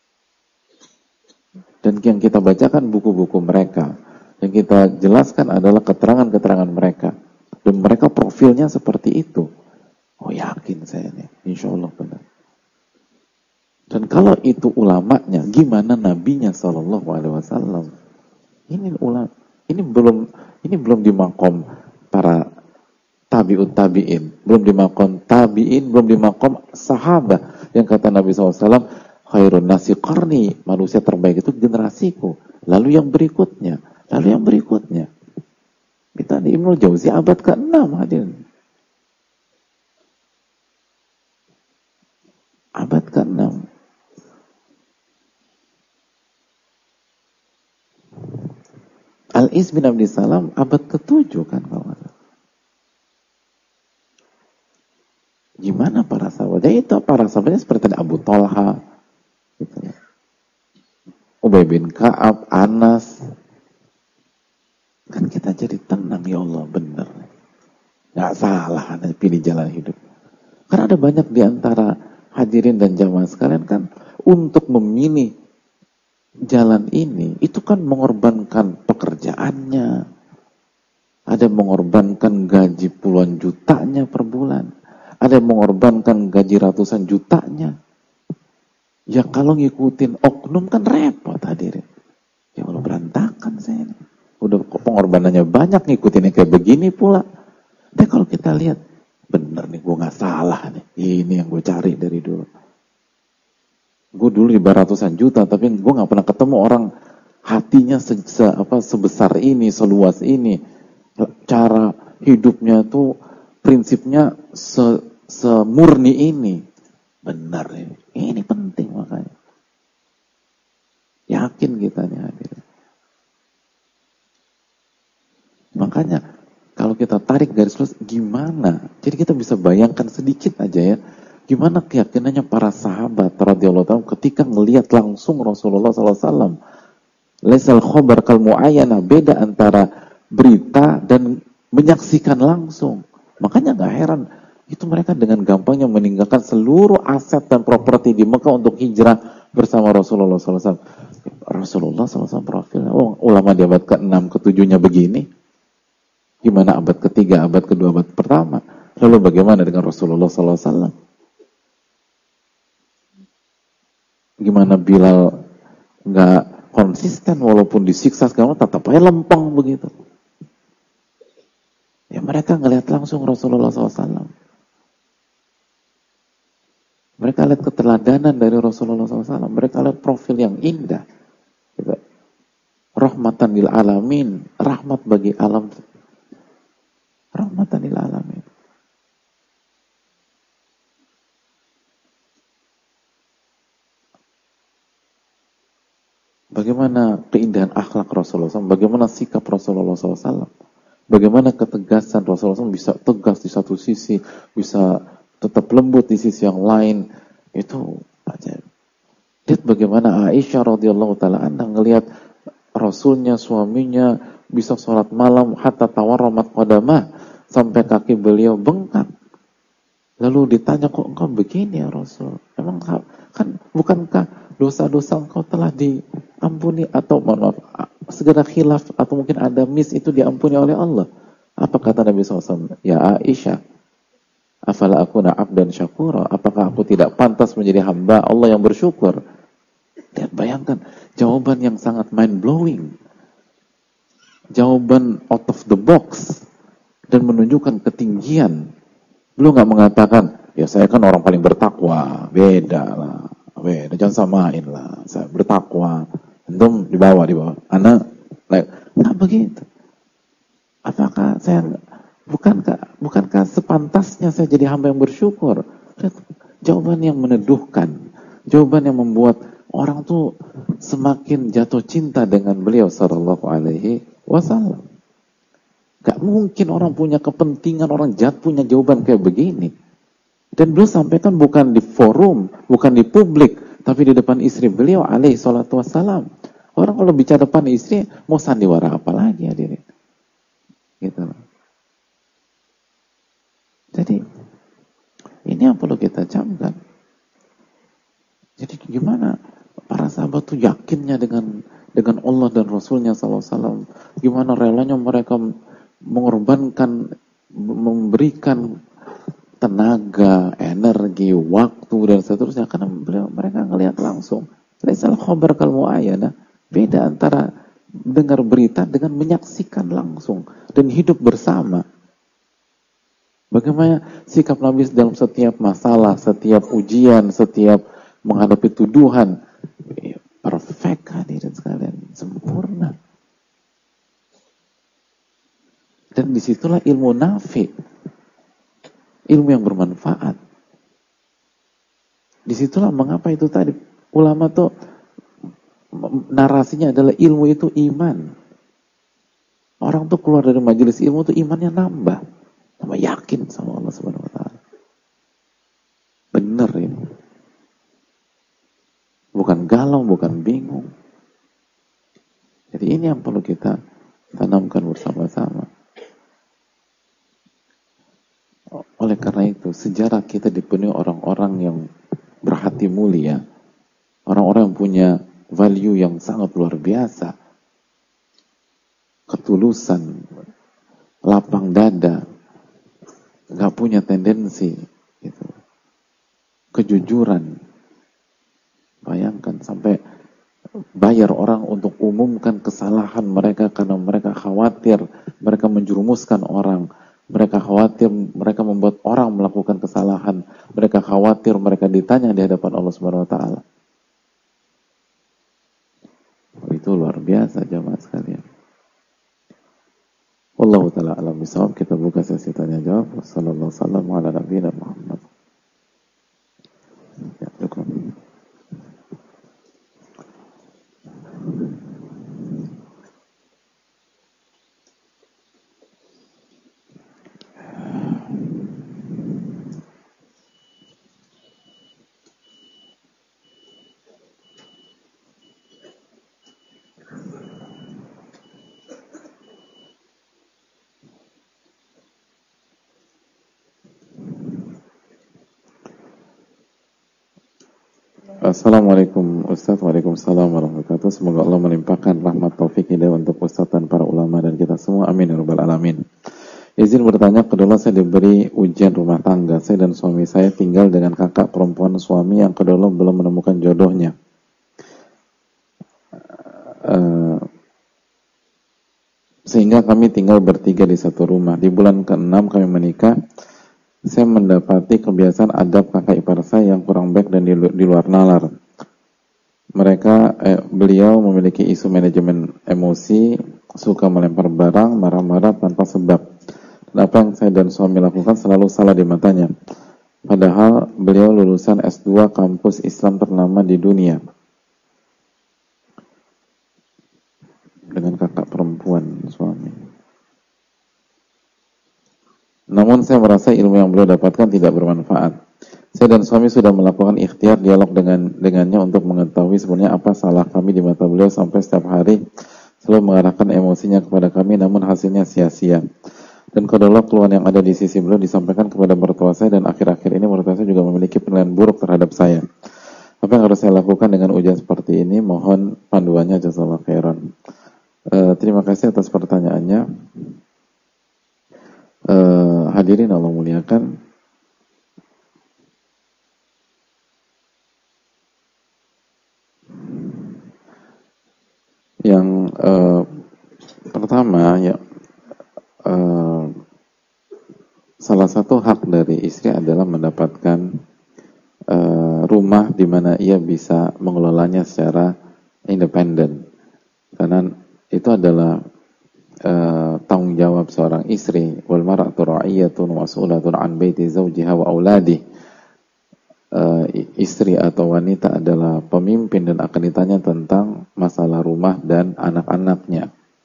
S1: Dan yang kita bacakan buku-buku mereka. Yang kita jelaskan adalah keterangan-keterangan mereka. Dan mereka profilnya seperti itu. Oh yakin saya nih, insya Allah benar. Dan kalau itu ulamanya, gimana nabinya Sallallahu Alaihi Wasallam? Ini belum di makom para tabi'ut tabi'in, belum di makom tabi'in, belum di makom sahabat. Yang kata Nabi SAW, khairun nasi qarni, manusia terbaik itu generasiku. Lalu yang berikutnya, lalu yang berikutnya. Kita di Ibnul Jauzi abad ke-6 hadirin. Abad ke-6. Al-Is bin Abdissalam abad ke-7 kan kalau nggak salah. Gimana para sahabat? Ya itu para sahabatnya seperti Abu Talha, gitu ya. Ubay bin Ka'ab, Anas. Kan kita jadi tenang, ya Allah, benar. Nggak salah, pilih jalan hidup. Karena ada banyak di antara hadirin dan jamaah sekalian kan untuk memilih jalan ini, itu kan mengorbankan pekerjaannya. Ada yang mengorbankan gaji puluhan jutanya per bulan. Ada yang mengorbankan gaji ratusan jutanya. Ya kalau ngikutin oknum kan repot hadirin. Ya Allah berantakan saya ini. Udah pengorbanannya banyak, ngikutinnya kayak begini pula. Dan kalau kita lihat, bener nih gue gak salah nih. Ini yang gue cari dari dulu. Gue dulu di ratusan juta, tapi gue gak pernah ketemu orang hatinya sebesar ini, seluas ini. Cara hidupnya tuh prinsipnya semurni ini. Benar ini. Ini penting makanya. Yakin kita nih hadirin. Makanya kalau kita tarik garis lurus gimana? Jadi kita bisa bayangkan sedikit aja ya. Gimana keyakinannya para sahabat radhiyallahu ta'ala ketika ngelihat langsung Rasulullah SAW. Laisal khobar kal mu'ayyana, beda antara berita dan menyaksikan langsung. Makanya gak heran itu mereka dengan gampangnya meninggalkan seluruh aset dan properti di Mekah untuk hijrah bersama Rasulullah SAW. Rasulullah SAW profilnya, ulama di abad ke-6, ke-7-nya begini. Gimana abad ketiga, abad kedua, abad pertama? Lalu bagaimana dengan Rasulullah SAW? Gimana Bilal nggak konsisten walaupun disiksa segala tetap aja lempeng begitu? Ya mereka ngelihat langsung Rasulullah SAW. Mereka lihat keteladanan dari Rasulullah SAW. Mereka lihat profil yang indah. Gitu. Rahmatan lil alamin, rahmat bagi alam. Rahmatan lil alamin. Bagaimana keindahan akhlak Rasulullah SAW, bagaimana sikap Rasulullah SAW, bagaimana ketegasan Rasulullah SAW bisa tegas di satu sisi, bisa tetap lembut di sisi yang lain. Itu aja. Lihat bagaimana Aisyah radhiyallahu taala anha ngelihat Rasulnya, suaminya bisa sholat malam hatta tawarramat qadamah, sampai kaki beliau bengkak. Lalu ditanya, kok engkau begini ya Rasul? Emang kan bukankah dosa-dosa engkau telah diampuni, atau maaf, segera khilaf atau mungkin ada miss itu diampuni oleh Allah? Apa kata Nabi SAW? Ya Aisyah, afala akuna abdan syakura, apakah aku tidak pantas menjadi hamba Allah yang bersyukur? Dan bayangkan jawaban yang sangat mind blowing, jawaban out of the box, dan menunjukkan ketinggian. Beliau nggak mengatakan, ya saya kan orang paling bertakwa, beda lah, beda, jangan samain lah, saya bertakwa, antum di bawah, anak, nggak begitu. Apakah saya, bukankah sepantasnya saya jadi hamba yang bersyukur? Jawaban yang meneduhkan, jawaban yang membuat orang tuh semakin jatuh cinta dengan beliau sallallahu alaihi wasallam. Gak mungkin orang punya kepentingan, orang jahat punya jawaban kayak begini. Dan beliau sampaikan bukan di forum, bukan di publik, tapi di depan istri beliau alaihi salatu wassalam. Orang kalau bicara depan istri, mau sandiwara apa lagi hadirin? Gitu. Jadi, ini yang perlu kita camkan. Jadi gimana para sahabat tuh yakinnya dengan Allah dan Rasulnya SAW. Gimana relanya mereka mengorbankan, memberikan tenaga, energi, waktu dan seterusnya, karena mereka ngelihat langsung. Laisal khabar kal mu'ayyana, beda antara dengar berita dengan menyaksikan langsung dan hidup bersama. Bagaimana sikap Nabi dalam setiap masalah, setiap ujian, setiap menghadapi tuduhan, perfect hadirin sekalian, sempurna. Dan disitulah ilmu nafi, ilmu yang bermanfaat. Disitulah mengapa itu tadi ulama tuh narasinya adalah ilmu itu iman. Orang tuh keluar dari majelis ilmu tuh imannya nambah, yakin sama Allah Subhanahu Wa Taala. Bener ini, bukan galau, bukan bingung. Jadi ini yang perlu kita tanamkan bersama-sama. Oleh karena itu, sejarah kita dipenuhi orang-orang yang berhati mulia, orang-orang yang punya value yang sangat luar biasa, ketulusan, lapang dada, nggak punya tendensi, gitu. Kejujuran. Bayangkan sampai bayar orang untuk umumkan kesalahan mereka karena mereka khawatir mereka menjerumuskan orang, mereka khawatir mereka membuat orang melakukan kesalahan, mereka khawatir mereka ditanya di hadapan Allah Subhanahu Wa Taala. Itu luar biasa jamaah sekalian. Wallahu ta'ala alam bisawab. Kita buka sesi tanya jawab. Wassallallahu sallam ala nabiyina Muhammad. Ya, cukup. Assalamualaikum Ustaz. Waalaikumsalam warahmatullahi wabarakatuh. Semoga Allah melimpahkan rahmat taufik hidayah untuk Ustaz dan para ulama dan kita semua. Amin ya rabbal alamin. Izin bertanya, kedua saya diberi ujian rumah tangga. Saya dan suami saya tinggal dengan kakak perempuan suami yang kedua belum menemukan jodohnya. Sehingga kami tinggal bertiga di satu rumah. Di bulan ke-6 kami menikah. Saya mendapati kebiasaan adab kakak ipar saya yang kurang baik dan di luar nalar. Beliau memiliki isu manajemen emosi, suka melempar barang, marah-marah tanpa sebab. Dan apa yang saya dan suami lakukan selalu salah di matanya. Padahal beliau lulusan S2 kampus Islam ternama di dunia. Dengan kakak perempuan suami. Namun saya merasa ilmu yang beliau dapatkan tidak bermanfaat. Saya dan suami sudah melakukan ikhtiar dialog dengannya untuk mengetahui sebenarnya apa salah kami di mata beliau sampai setiap hari selalu mengarahkan emosinya kepada kami, namun hasilnya sia-sia. Dan kedua keluhan yang ada di sisi beliau disampaikan kepada mertua saya dan akhir-akhir ini mertua saya juga memiliki penilaian buruk terhadap saya. Apa yang harus saya lakukan dengan ujian seperti ini? Mohon panduannya, jazakallahu khairan. Terima kasih atas pertanyaannya. Hadirin Allah muliakan, yang pertama ya, salah satu hak dari istri adalah mendapatkan rumah di mana ia bisa mengelolanya secara independen, karena itu adalah tanggung jawab seorang istri. Wal mar'atu ra'iyatun mas'ulatun an baiti zawjiha wa auladi. Istri atau wanita adalah pemimpin dan akan ditanya tentang masalah rumah dan anak-anaknya.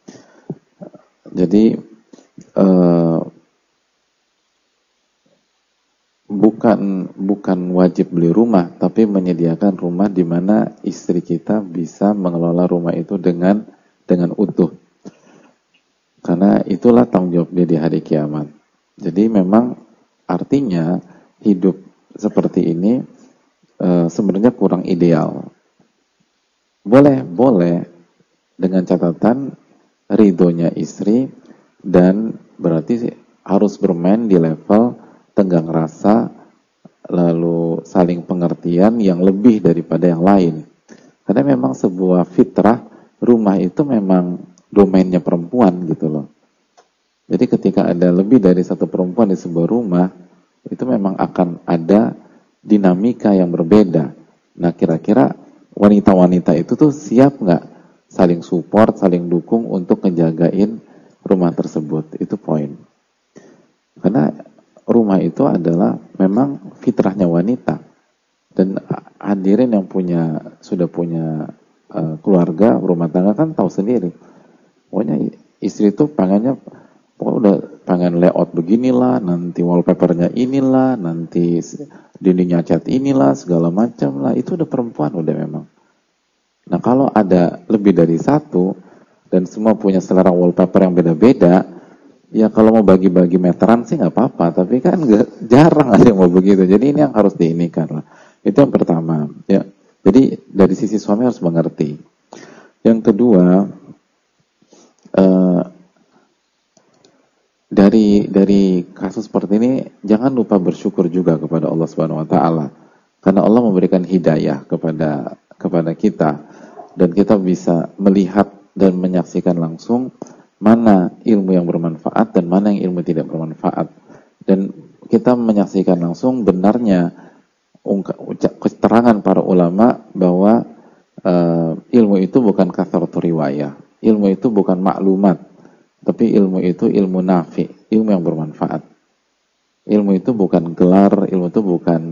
S1: Jadi bukan wajib beli rumah, tapi menyediakan rumah di mana istri kita bisa mengelola rumah itu dengan utuh. Karena itulah tanggung jawab dia di hari kiamat. Jadi memang artinya hidup seperti ini sebenarnya kurang ideal. Boleh dengan catatan ridhonya istri, dan berarti harus bermain di level tenggang rasa, lalu saling pengertian yang lebih daripada yang lain. Karena memang sebuah fitrah rumah itu memang domainnya perempuan gitu loh. Jadi ketika ada lebih dari satu perempuan di sebuah rumah, itu memang akan ada dinamika yang berbeda. Nah, kira-kira wanita-wanita itu tuh siap nggak saling support, saling dukung untuk ngejagain rumah tersebut. Itu poin. Karena rumah itu adalah memang fitrahnya wanita. Dan hadirin yang sudah punya keluarga, rumah tangga kan tahu sendiri. Pokoknya istri itu pokoknya udah pengen layout beginilah, nanti wallpapernya inilah, nanti dindingnya cat inilah, segala macam lah. Itu udah perempuan udah memang. Nah kalau ada lebih dari satu dan semua punya selera wallpaper yang beda-beda, ya kalau mau bagi-bagi meteran sih nggak apa-apa, tapi kan jarang ada yang mau begitu. Jadi ini yang harus diinikan lah. Itu yang pertama. Ya, jadi dari sisi suami harus mengerti. Yang kedua, dari kasus seperti ini jangan lupa bersyukur juga kepada Allah Subhanahu Wa Taala, karena Allah memberikan hidayah kepada kita dan kita bisa melihat dan menyaksikan langsung mana ilmu yang bermanfaat dan mana yang ilmu tidak bermanfaat, dan kita menyaksikan langsung benarnya keterangan para ulama bahwa ilmu itu bukan kasratul riwayah, ilmu itu bukan maklumat, tapi ilmu itu ilmu nafi, ilmu yang bermanfaat. Ilmu itu bukan gelar, ilmu itu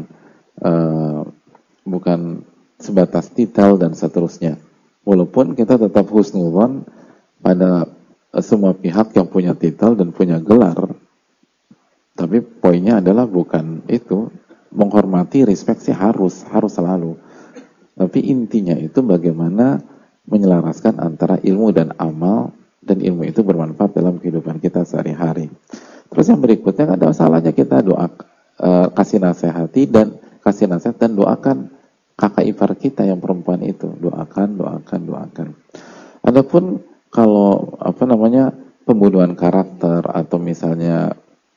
S1: bukan sebatas titel dan seterusnya. Walaupun kita tetap husnudzon pada semua pihak yang punya titel dan punya gelar, tapi poinnya adalah bukan itu. Menghormati, respect sih harus selalu. Tapi intinya itu bagaimana menyelaraskan antara ilmu dan amal, dan ilmu itu bermanfaat dalam kehidupan kita sehari-hari. Terus yang berikutnya, ada salahnya kita kasih nasihat dan doakan kakak ipar kita yang perempuan itu. Doakan. Adapun kalau pembunuhan karakter atau misalnya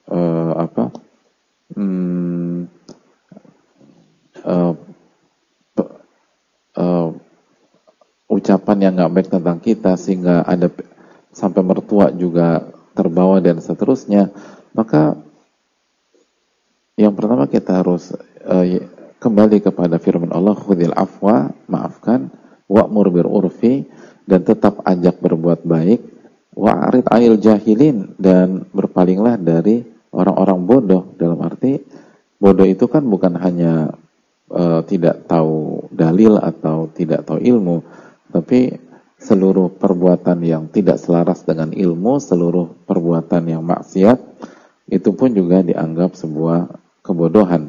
S1: ucapan yang nggak baik tentang kita sehingga ada sampai mertua juga terbawa dan seterusnya, maka yang pertama kita harus kembali kepada firman Allah, khudhil afwa, maafkan, wa'mur bil urfi, dan tetap ajak berbuat baik, wa'rid 'anil jahilin, dan berpalinglah dari orang-orang bodoh. Dalam arti bodoh itu kan bukan hanya tidak tahu dalil atau tidak tahu ilmu, tapi seluruh perbuatan yang tidak selaras dengan ilmu, seluruh perbuatan yang maksiat, itu pun juga dianggap sebuah kebodohan.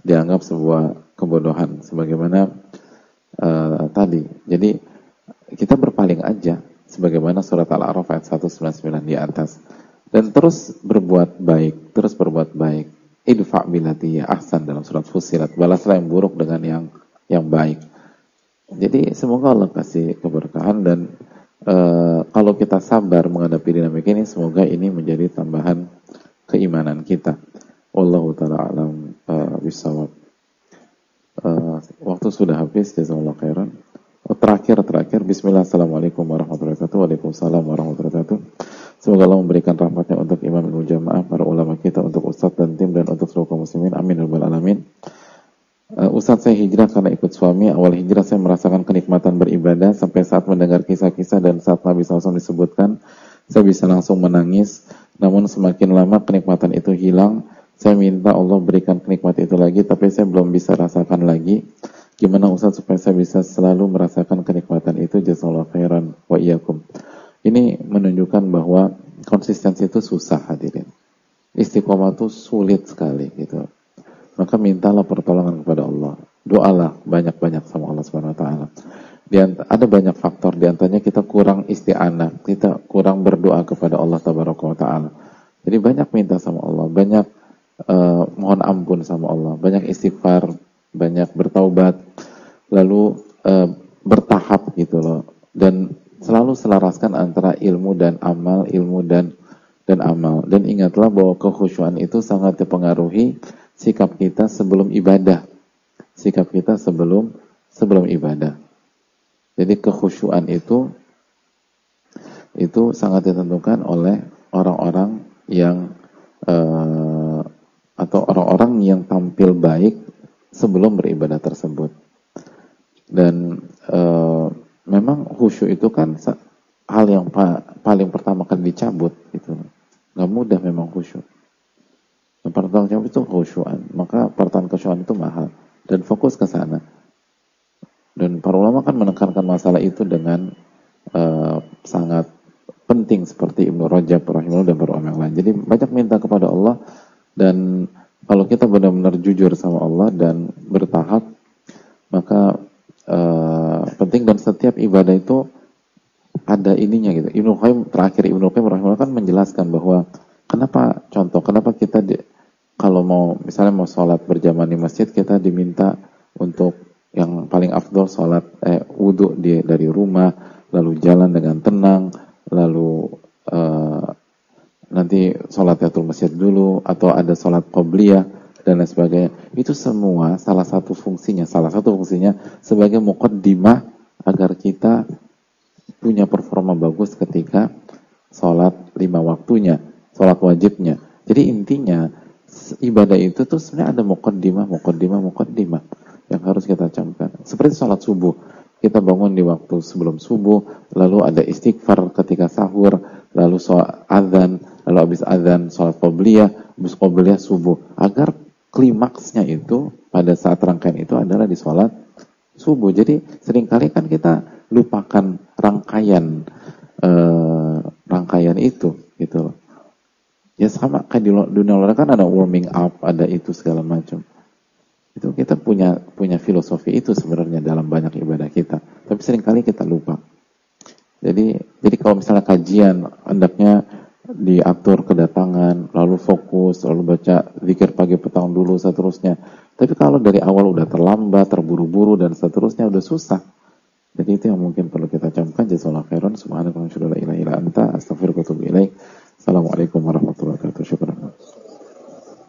S1: Sebagaimana tadi. Jadi kita berpaling aja, sebagaimana surat Al-A'raf ayat 199 di atas. Dan terus berbuat baik. Idfa' billati hiya ahsan dalam surat Fussilat. Balaslah yang buruk dengan yang baik. Jadi semoga Allah kasih keberkahan, dan kalau kita sabar menghadapi dinamika ini, semoga ini menjadi tambahan keimanan kita. Wallahu ta'ala alam bisawab. Waktu sudah habis, jazakallahu khairan. Terakhir, bismillah, assalamualaikum warahmatullahi wabarakatuh. Waalaikumsalam warahmatullahi wabarakatuh. Semoga Allah memberikan rahmatnya untuk imam dan jamaah, para ulama kita, untuk ustadz dan tim, dan untuk seluruh kaum muslimin. Amin ya rabbal alamin. Ustadz, saya hijrah karena ikut suami. Awal hijrah saya merasakan kenikmatan beribadah, sampai saat mendengar kisah-kisah dan saat Nabi SAW disebutkan, saya bisa langsung menangis. Namun semakin lama kenikmatan itu hilang. Saya minta Allah berikan kenikmatan itu lagi, tapi saya belum bisa rasakan lagi. Gimana Ustadz supaya saya bisa selalu merasakan kenikmatan itu? Jazakallahu khairan wa iyyakum. Ini menunjukkan bahwa konsistensi itu susah, hadirin. Istiqomah itu sulit sekali gitu. Maka mintalah pertolongan kepada Allah. Doalah banyak-banyak sama Allah Subhanahu wa taala. Ada banyak faktor, di antaranya kita kurang isti'anah, kita kurang berdoa kepada Allah Tabaraka wa taala. Jadi banyak minta sama Allah, banyak mohon ampun sama Allah, banyak istighfar, banyak bertaubat, lalu bertahap gitu loh, dan selalu selaraskan antara ilmu dan amal, ilmu dan amal. Dan ingatlah bahwa kekhusyuan itu sangat dipengaruhi sikap kita sebelum ibadah. Ibadah. Jadi kekhusyuan itu sangat ditentukan oleh orang-orang yang atau orang-orang yang tampil baik sebelum beribadah tersebut. Dan memang khusyuk itu kan hal yang paling pertama kali dicabut itu nggak mudah memang khusyuk. Yang pertama dicabut itu khusyuan, maka pertahanan khusyuan itu mahal dan fokus ke sana. Dan para ulama kan menekankan masalah itu dengan sangat penting seperti Ibnu Rajab rahimahullah dan para ulama yang lain. Jadi banyak minta kepada Allah, dan kalau kita benar-benar jujur sama Allah dan bertahap, maka penting. Dan setiap ibadah itu ada ininya gitu. Ibnu Qayyim rahimahullah kan menjelaskan bahwa kenapa kita kalau misalnya mau sholat berjamaah di masjid, kita diminta untuk yang paling afdol sholat wudu dari rumah, lalu jalan dengan tenang, lalu nanti sholat tahiyatul masjid dulu, atau ada sholat qobliyah dan lain sebagainya. Itu semua salah satu fungsinya sebagai muqaddimah agar kita punya performa bagus ketika sholat 5 waktunya, sholat wajibnya. Jadi intinya ibadah itu tuh sebenarnya ada muqaddimah yang harus kita camkan. Seperti sholat subuh, kita bangun di waktu sebelum subuh, lalu ada istighfar ketika sahur, lalu sholat adzan, lalu habis adzan sholat qobliyah, habis qobliyah subuh, agar klimaksnya itu pada saat rangkaian itu adalah di sholat subuh. Jadi seringkali kan kita lupakan rangkaian itu gitu. Ya sama kayak di dunia olahraga kan ada warming up, ada itu segala macam. Itu kita punya filosofi itu sebenarnya dalam banyak ibadah kita, tapi seringkali kita lupa. Jadi kalau misalnya kajian hendaknya diatur kedatangan, lalu fokus, lalu baca zikir pagi petang dulu seterusnya. Tapi kalau dari awal udah terlambat, terburu-buru dan seterusnya, udah susah. Jadi itu yang mungkin perlu